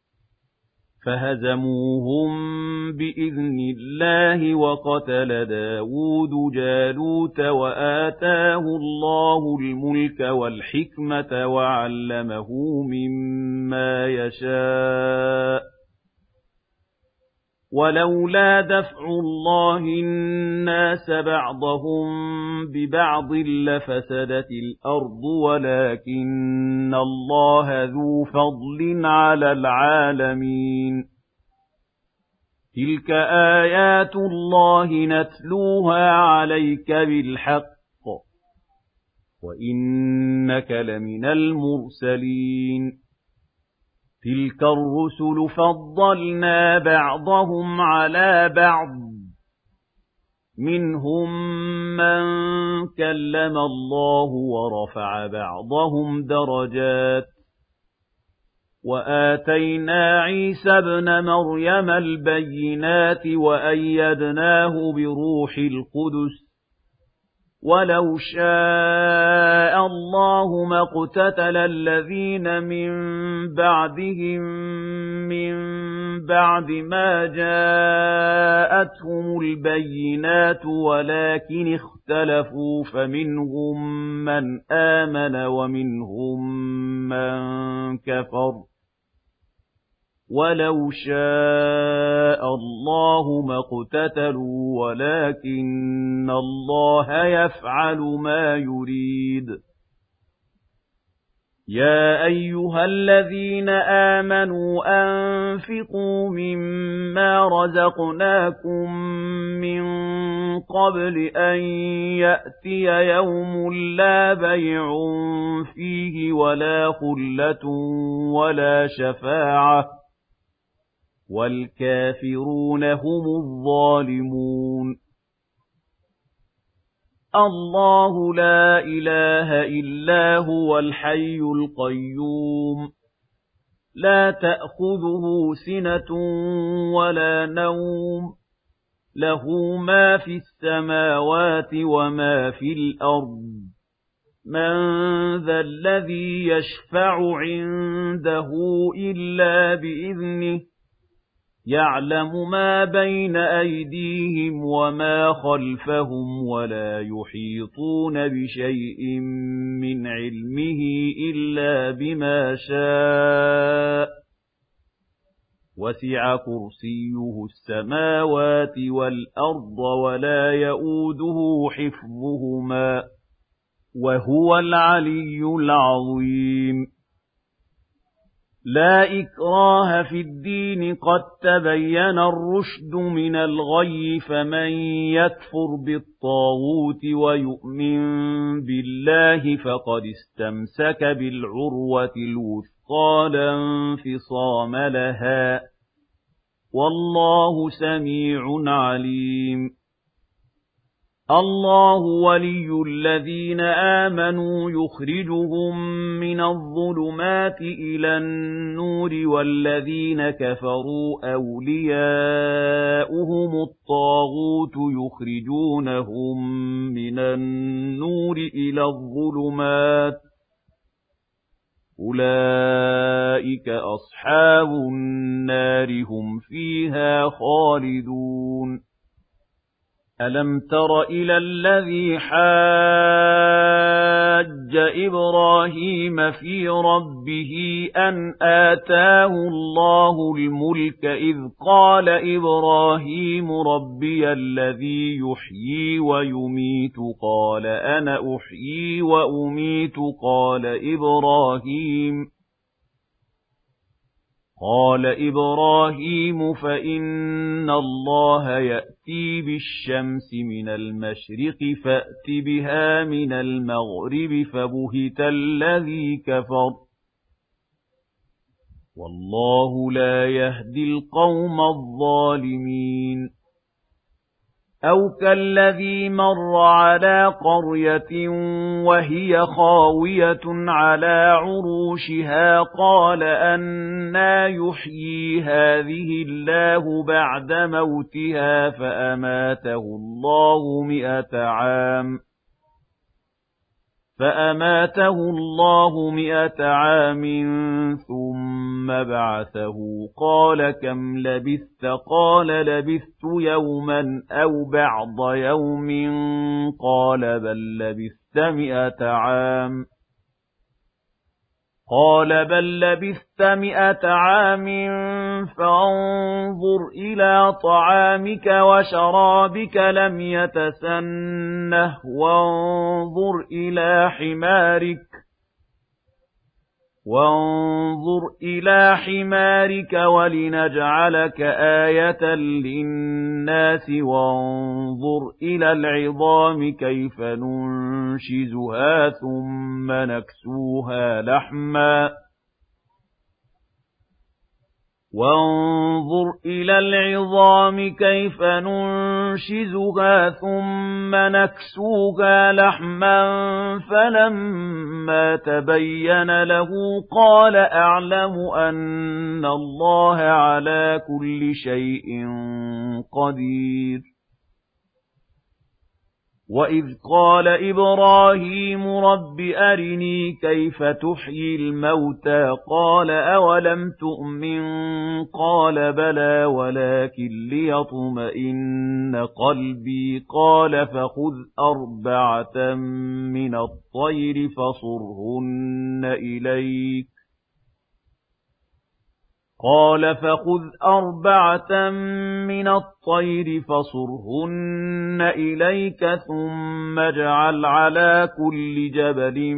فَهَزَمُوهُم بِإِذْنِ اللَّهِ وَقَتَلَ دَاوُودُ جَالُوتَ وَآتَاهُ اللَّهُ الْمُلْكَ وَالْحِكْمَةَ وَعَلَّمَهُ مِمَّا يَشَاءُ ۗ وَلَوْلَا دَفْعُ اللَّهِ النَّاسَ بَعْضَهُم بِبَعْضٍ لَّفَسَدَتِ الْأَرْضُ وَلَٰكِنَّ اللَّهَ ذُو فَضْلٍ عَلَى الْعَالَمِينَ. تِلْكَ آيَاتُ اللَّهِ نَتْلُوهَا عَلَيْكَ بِالْحَقِّ ۚ وَإِنَّكَ لَمِنَ الْمُرْسَلِينَ. تِلْكَ الرُّسُلُ فَضَّلْنَا بَعْضَهُمْ عَلَىٰ بَعْضٍ ۖ مِّنْهُم مَّن كَلَّمَ اللَّهُ وَرَفَعَ بَعْضَهُمْ دَرَجَاتٍ ۚ وَآتَيْنَا عِيسَى ابْنَ مَرْيَمَ الْبَيِّنَاتِ وَأَيَّدْنَاهُ بِرُوحِ الْقُدُسِ ۗ وَلَوْ شَاءَ اللَّهُ مَا اقْتَتَلَ الَّذِينَ مِن بَعْدِهِم مِّن بَعْدِ مَا جَاءَتْهُمُ الْبَيِّنَاتُ وَلَٰكِنِ اخْتَلَفُوا فَمِنْهُم مَّنْ آمَنَ وَمِنْهُم مَّن كَفَرَ ۚ وَلَوْ شَاءَ اللَّهُ مَا اقْتَتَلُوا وَلَٰكِنَّ اللَّهَ يَفْعَلُ مَا يُرِيدُ. يَا أَيُّهَا الَّذِينَ آمَنُوا أَنفِقُوا مِمَّا رَزَقْنَاكُم مِّن قَبْلِ أَن يَأْتِيَ يَوْمٌ لَّا بَيْعٌ فِيهِ وَلَا خُلَّةٌ وَلَا شَفَاعَةٌ ۗ وَالْكَافِرُونَ هُمُ الظَّالِمُونَ. اللَّهُ لَا إِلَٰهَ إِلَّا هُوَ الْحَيُّ الْقَيُّومُ لَا تَأْخُذُهُ سِنَةٌ وَلَا نَوْمٌ لَّهُ مَا فِي السَّمَاوَاتِ وَمَا فِي الْأَرْضِ مَن ذَا الَّذِي يَشْفَعُ عِندَهُ إِلَّا بِإِذْنِهِ يَعْلَمُ مَا بَيْنَ أَيْدِيهِمْ وَمَا خَلْفَهُمْ وَلَا يُحِيطُونَ بِشَيْءٍ مِّنْ عِلْمِهِ إِلَّا بِمَا شَاءَ ۚ وَسِعَ كُرْسِيُّهُ السَّمَاوَاتِ وَالْأَرْضَ وَلَا يَئُودُهُ حِفْظُهُمَا ۚ وَهُوَ الْعَلِيُّ الْعَظِيمُ. لَا إِكْرَاهَ فِي الدِّينِ ۖ قَد تَّبَيَّنَ الرُّشْدُ مِنَ الْغَيِّ ۚ فَمَن يَكْفُرْ بِالطَّاغُوتِ وَيُؤْمِن بِاللَّهِ فَقَدِ اسْتَمْسَكَ بِالْعُرْوَةِ الْوُثْقَىٰ لَا انفِصَامَ لَهَا ۗ وَاللَّهُ سَمِيعٌ عَلِيمٌ. اللَّهُ وَلِيُّ الَّذِينَ آمَنُوا يُخْرِجُهُم مِّنَ الظُّلُمَاتِ إِلَى النُّورِ ۖ وَالَّذِينَ كَفَرُوا أَوْلِيَاؤُهُمُ الطَّاغُوتُ يُخْرِجُونَهُم مِّنَ النُّورِ إِلَى الظُّلُمَاتِ ۗ أُولَٰئِكَ أَصْحَابُ النَّارِ ۖ هُمْ فِيهَا خَالِدُونَ. أَلَمْ تَرَ إِلَى الَّذِي حَاجَّ حَجَّ إِبْرَاهِيمَ فِي رَبِّهِ أَنْ آتَاهُ اللَّهُ الْمُلْكَ إِذْ قَالَ إِبْرَاهِيمُ رَبِّيَ الَّذِي يُحْيِي وَيُمِيتُ قَالَ أَنَا أُحْيِي وَأُمِيتُ قال إبراهيم فإن الله يأتي بالشمس من المشرق فأت بها من المغرب فبهت الذي كفر والله لا يهدي القوم الظالمين أو كالذي مر على قرية وهي خاوية على عروشها قال أنى يحيي هذه الله بعد موتها فأماته الله 100 عام ثم بعثه قال كم لبثت قال لبثت يوما أو بعض يوم قال بل لبثت 100 عام فانظر إلى طعامك وشرابك لم يتسنه وانظر إلى حمارك ولنجعلك آية للناس وانظر إلى العظام كيف ننشزها ثم نكسوها لحما فلما تبين له قال أعلم أن الله على كل شيء قدير وإذ قال إبراهيم رب أرني كيف تحيي الموتى قال أولم تؤمن قال بلى ولكن ليطمئن قلبي قال فخذ 4 من الطير فصرهن إليك ثم اجعل على كل جبل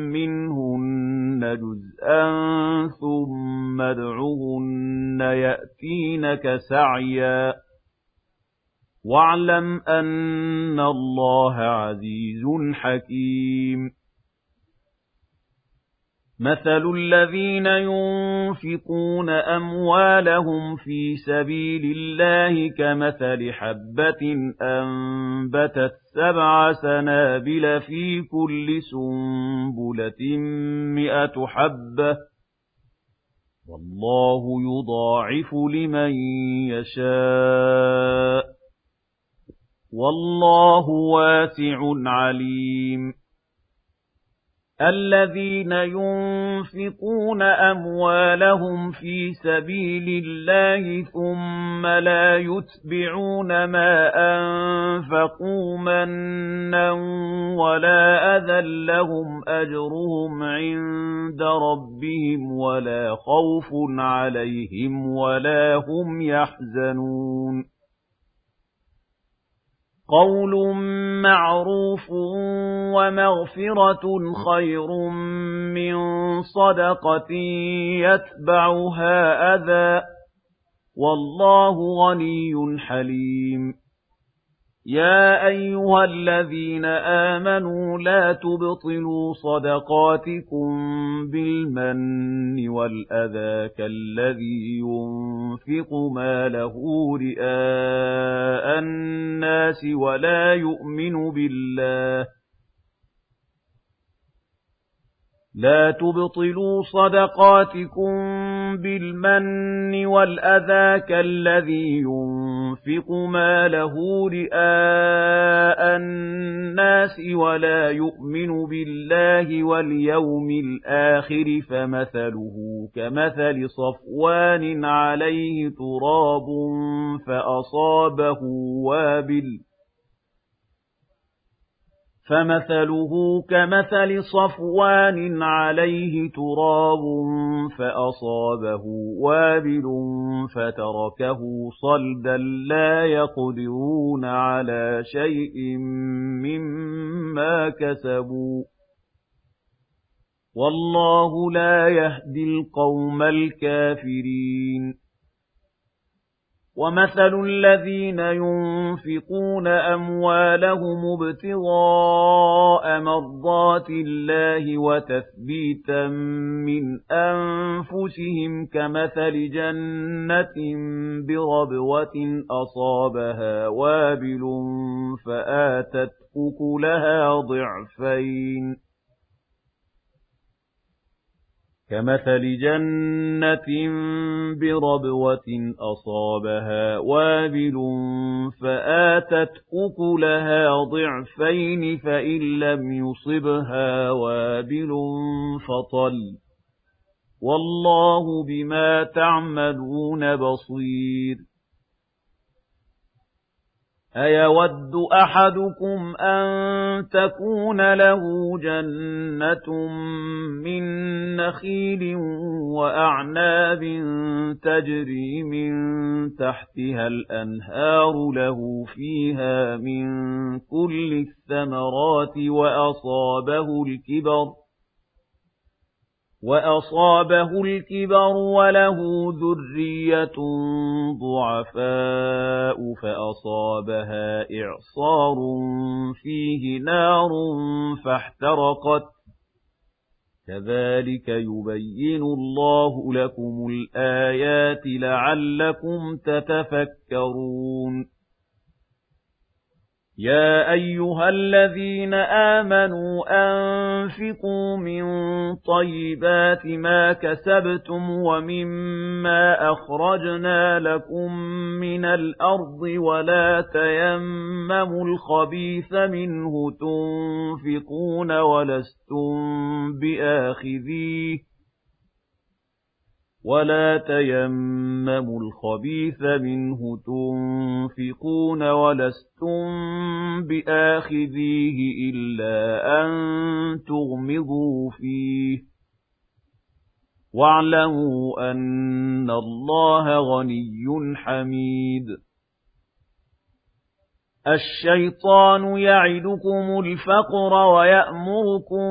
منهن جزءا ثم ادعهن يأتينك سعيا واعلم أن الله عزيز حكيم مثل الذين ينفقون أموالهم في سبيل الله كمثل حبة أنبتت 7 سنابل في كل سنبلة 100 حبة والله يضاعف لمن يشاء والله واسع عليم الذين ينفقون أموالهم في سبيل الله ثم لا يتبعون ما أنفقوا منا ولا أذى لهم أجرهم عند ربهم ولا خوف عليهم ولا هم يحزنون قول معروف ومغفرة خير من صدقة يتبعها أذى والله غني حليم يا أيها الذين آمنوا لا تبطلوا صدقاتكم بالمن والأذى كالذي ينفق ماله رئاء الناس ولا يؤمن بالله لا تبطلوا صدقاتكم بالمن والأذى كالذي ينفق ماله رئاء الناس ولا يؤمن بالله واليوم الآخر فمثله كمثل صفوان عليه تراب فمثله كمثل صفوان عليه تراب فأصابه وابل فتركه صلدا لا يقدرون على شيء مما كسبوا والله لا يهدي القوم الكافرين ومثل الذين ينفقون أموالهم ابتغاء مرضات الله وتثبيتا من أنفسهم كمثل جنة بربوة أصابها وابل فآتت أكلها ضعفين كمثل جنة بربوة أصابها وابل فآتت أكلها ضعفين فإن لم يصبها وابل فطل والله بما تعملون بصير أيود أحدكم أن تكون له جنة من نخيل وأعناب تجري من تحتها الأنهار له فيها من كل الثمرات وأصابه الكبر وله ذرية ضعفاء فأصابها إعصار فيه نار فاحترقت كذلك يبين الله لكم الآيات لعلكم تتفكرون يا أيها الذين آمنوا أنفقوا من طيبات ما كسبتم ومما أخرجنا لكم من الأرض ولا تيمموا الخبيث منه تنفقون ولستم بآخذيه إلا أن تغمضوا فيه واعلموا أن الله غني حميد الشيطان يعدكم الفقر ويأمركم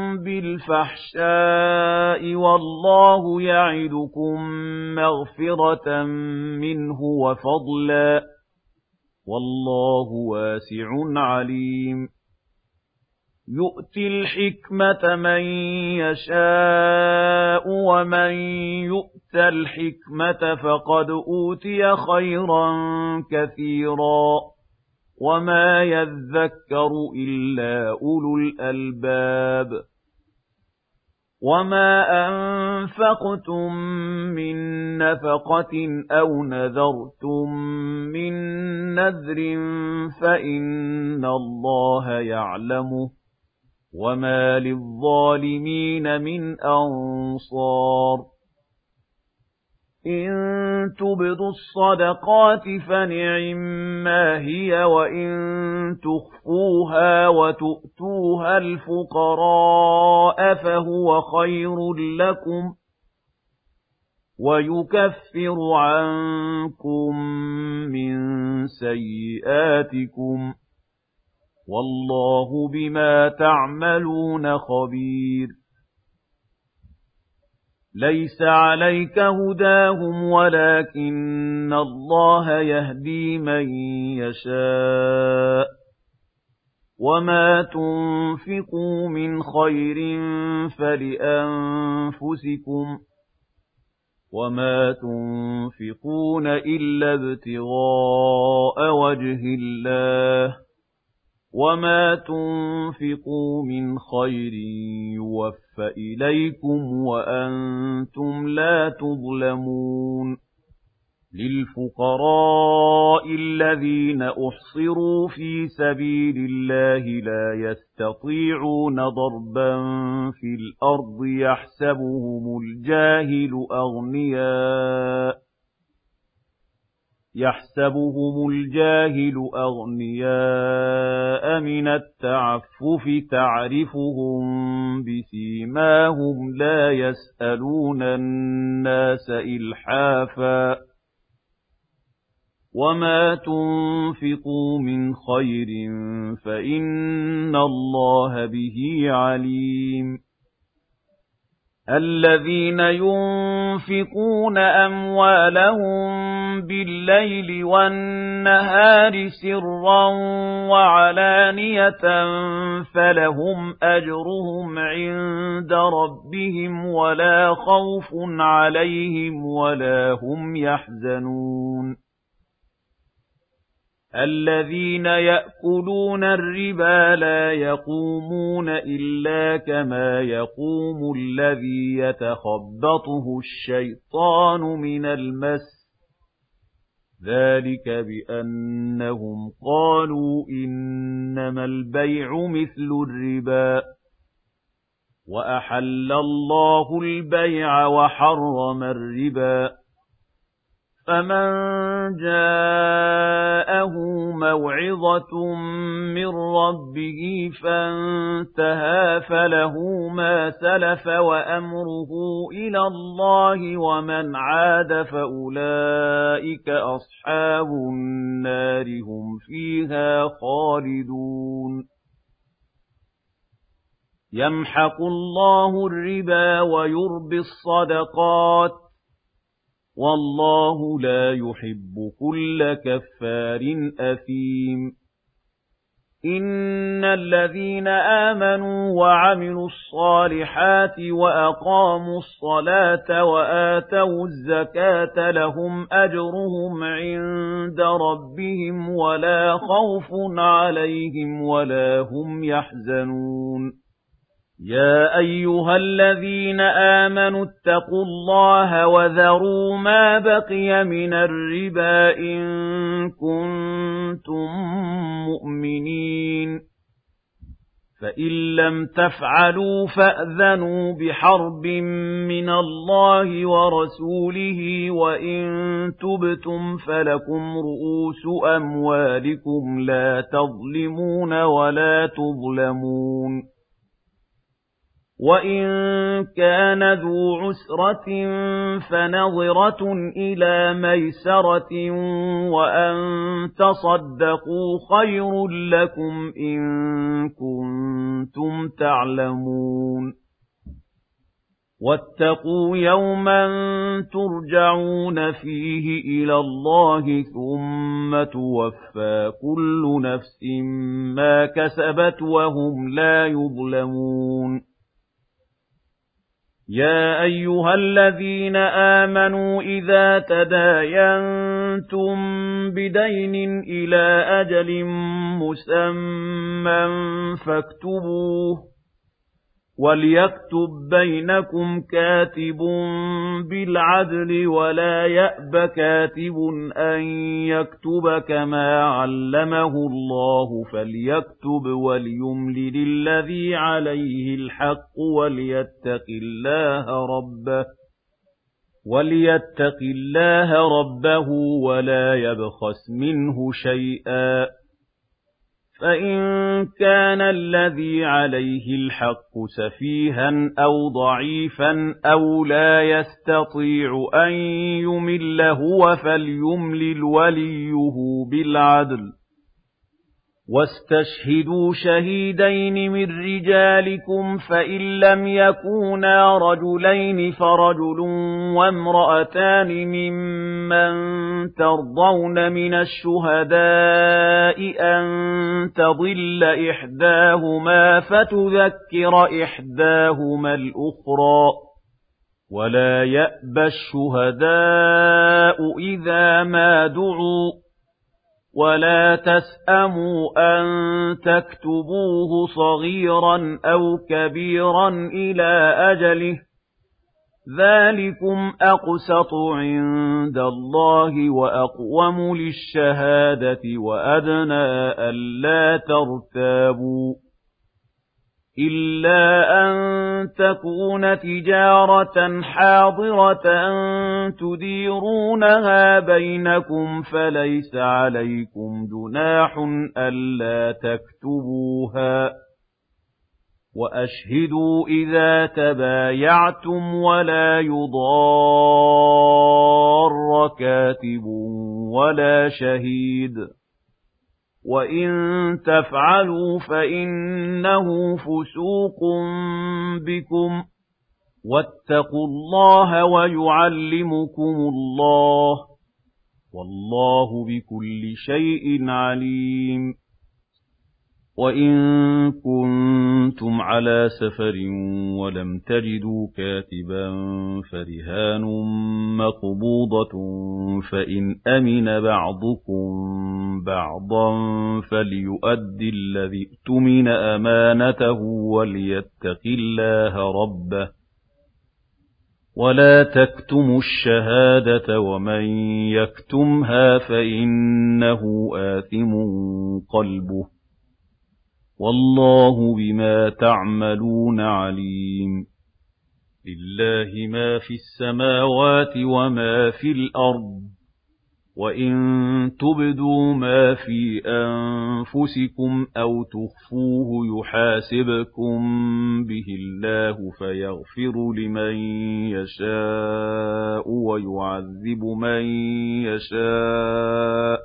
بالفحشاء والله يعدكم مغفرة منه وفضلا والله واسع عليم يؤتي الحكمة من يشاء ومن يؤت الحكمة فقد أوتي خيرا كثيرا وما يذكر إلا أولو الألباب وما أنفقتم من نفقة أو نذرتم من نذر فإن الله يعلمه وما للظالمين من أنصار إن تبدوا الصدقات فنعما هي وإن تخفوها وتؤتوها الفقراء فهو خير لكم ويكفر عنكم من سيئاتكم والله بما تعملون خبير ليس عليك هداهم ولكن الله يهدي من يشاء وما تنفقوا من خير فلأنفسكم وما تنفقون إلا ابتغاء وجه الله وما تنفقوا من خير يوفى إليكم وأنتم لا تظلمون للفقراء الذين أحصروا في سبيل الله لا يستطيعون ضربا في الأرض يحسبهم الجاهل أغنياء من التعفف تعرفهم بسيماهم لا يسألون الناس إلحافا وما تنفقوا من خير فإن الله به عليم الذين ينفقون أموالهم بالليل والنهار سرا وعلانية فلهم أجرهم عند ربهم ولا خوف عليهم ولا هم يحزنون الذين يأكلون الربا لا يقومون إلا كما يقوم الذي يتخبطه الشيطان من المس ذلك بأنهم قالوا إنما البيع مثل الربا وأحل الله البيع وحرم الربا فمن جاءه موعظة من ربه فانتهى فله ما سلف وأمره إلى الله ومن عاد فأولئك أصحاب النار هم فيها خالدون يمحق الله الربا ويربي الصدقات والله لا يحب كل كفار أثيم إن الذين آمنوا وعملوا الصالحات وأقاموا الصلاة وآتوا الزكاة لهم أجرهم عند ربهم ولا خوف عليهم ولا هم يحزنون يا أيها الذين آمنوا اتقوا الله وذروا ما بقي من الربا إن كنتم مؤمنين فإن لم تفعلوا فأذنوا بحرب من الله ورسوله وإن تبتم فلكم رؤوس أموالكم لا تظلمون ولا تظلمون وإن كان ذو عسرة فنظرة إلى ميسرة وأن تصدقوا خير لكم إن كنتم تعلمون واتقوا يوما ترجعون فيه إلى الله ثم توفى كل نفس ما كسبت وهم لا يظلمون يا أيها الذين آمنوا إذا تداينتم بدين إلى أجل مسمى فاكتبوه وليكتب بينكم كاتب بالعدل ولا يأب كاتب أن يكتب كما علمه الله فليكتب وليملل الذي عليه الحق وليتق الله ربه ولا يبخس منه شيئا فإن كان الذي عليه الحق سفيها أو ضعيفا أو لا يستطيع أن يمل هو فليملل وليه بالعدل واستشهدوا شهيدين من رجالكم فإن لم يكونا رجلين فرجل وامرأتان ممن ترضون من الشهداء أن تضل إحداهما فتذكر إحداهما الأخرى ولا يأبى الشهداء إذا ما دعوا ولا تسأموا أن تكتبوه صغيرا أو كبيرا إلى أجله ذلكم أقسط عند الله وأقوم للشهادة وأدنى ألا ترتابوا إِلَّا أَن تَكُونَ تِجَارَةً حَاضِرَةً تُدِيرُونَهَا بَيْنَكُمْ فَلَيْسَ عَلَيْكُمْ جُنَاحٌ أَلَّا تَكْتُبُوهَا ۗ وَأَشْهِدُوا إِذَا تَبَايَعْتُمْ وَلَا يُضَارَّ كَاتِبٌ وَلَا شَهِيدٌ ۚ وَإِن تَفْعَلُوا فَإِنَّهُ فُسُوقٌ بِكُمْ ۗ وَاتَّقُوا اللَّهَ وَيُعَلِّمُكُمُ اللَّهُ ۗ وَاللَّهُ بِكُلِّ شَيْءٍ عَلِيمٌ. وَإِن كُنتُمْ عَلَىٰ سَفَرٍ وَلَمْ تَجِدُوا كَاتِبًا فَرِهَانٌ مَّقْبُوضَةٌ ۖ فَإِنْ أَمِنَ بَعْضُكُم بَعْضًا فَلْيُؤَدِّ الَّذِي اؤْتُمِنَ أَمَانَتَهُ وَلْيَتَّقِ اللَّهَ رَبَّهُ ۗ وَلَا تَكْتُمُوا الشَّهَادَةَ وَمَن يَكْتُمْهَا فَإِنَّهُ آثِمٌ قَلْبُهُ ۗ وَاللَّهُ بِمَا تَعْمَلُونَ عَلِيمٌ. لِلَّهِ مَا فِي السَّمَاوَاتِ وَمَا فِي الْأَرْضِ ۚ وَإِن تُبْدُوا مَا فِي أَنفُسِكُمْ أَوْ تُخْفُوهُ يُحَاسِبْكُم بِهِ اللَّهُ فَيَغْفِرُ لِمَن يَشَاءُ وَيُعَذِّبُ مَن يَشَاءُ ۗ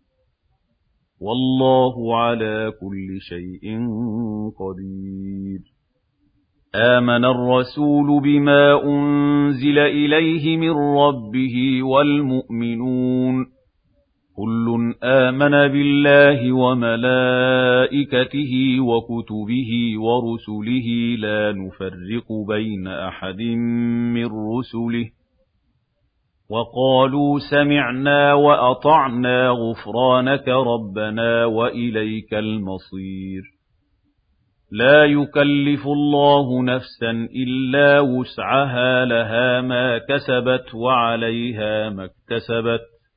وَاللَّهُ عَلَىٰ كُلِّ شَيْءٍ قَدِيرٌ. آمَنَ الرَّسُولُ بِمَا أُنزِلَ إِلَيْهِ مِن رَّبِّهِ وَالْمُؤْمِنُونَ كُلٌّ آمَنَ بِاللَّهِ وَمَلَائِكَتِهِ وَكُتُبِهِ وَرُسُلِهِ لَا نُفَرِّقُ بَيْنَ أَحَدٍ مِّن رُّسُلِهِ وَقَالُوا سَمِعْنَا وَأَطَعْنَا غُفْرَانَكَ رَبَّنَا وَإِلَيْكَ الْمَصِيرُ. لَا يُكَلِّفُ اللَّهُ نَفْسًا إِلَّا وُسْعَهَا، لَهَا مَا كَسَبَتْ وَعَلَيْهَا مَا اكْتَسَبَتْ.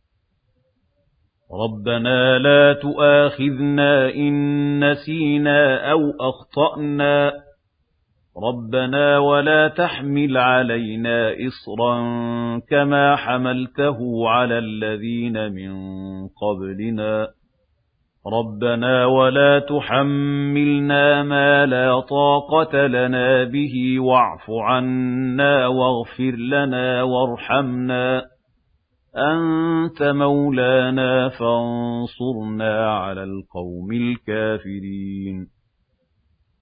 رَبَّنَا لَا تُؤَاخِذْنَا إِن نَّسِينَا أَوْ أَخْطَأْنَا، رَبَّنَا وَلَا تَحْمِلْ عَلَيْنَا إِصْرًا كَمَا حَمَلْتَهُ عَلَى الَّذِينَ مِن قَبْلِنَا، رَبَّنَا وَلَا تُحَمِّلْنَا مَا لَا طَاقَةَ لَنَا بِهِ وَاعْفُ عَنَّا وَاغْفِرْ لَنَا وَارْحَمْنَا، أَنتَ مَوْلَانَا فَانصُرْنَا عَلَى الْقَوْمِ الْكَافِرِينَ.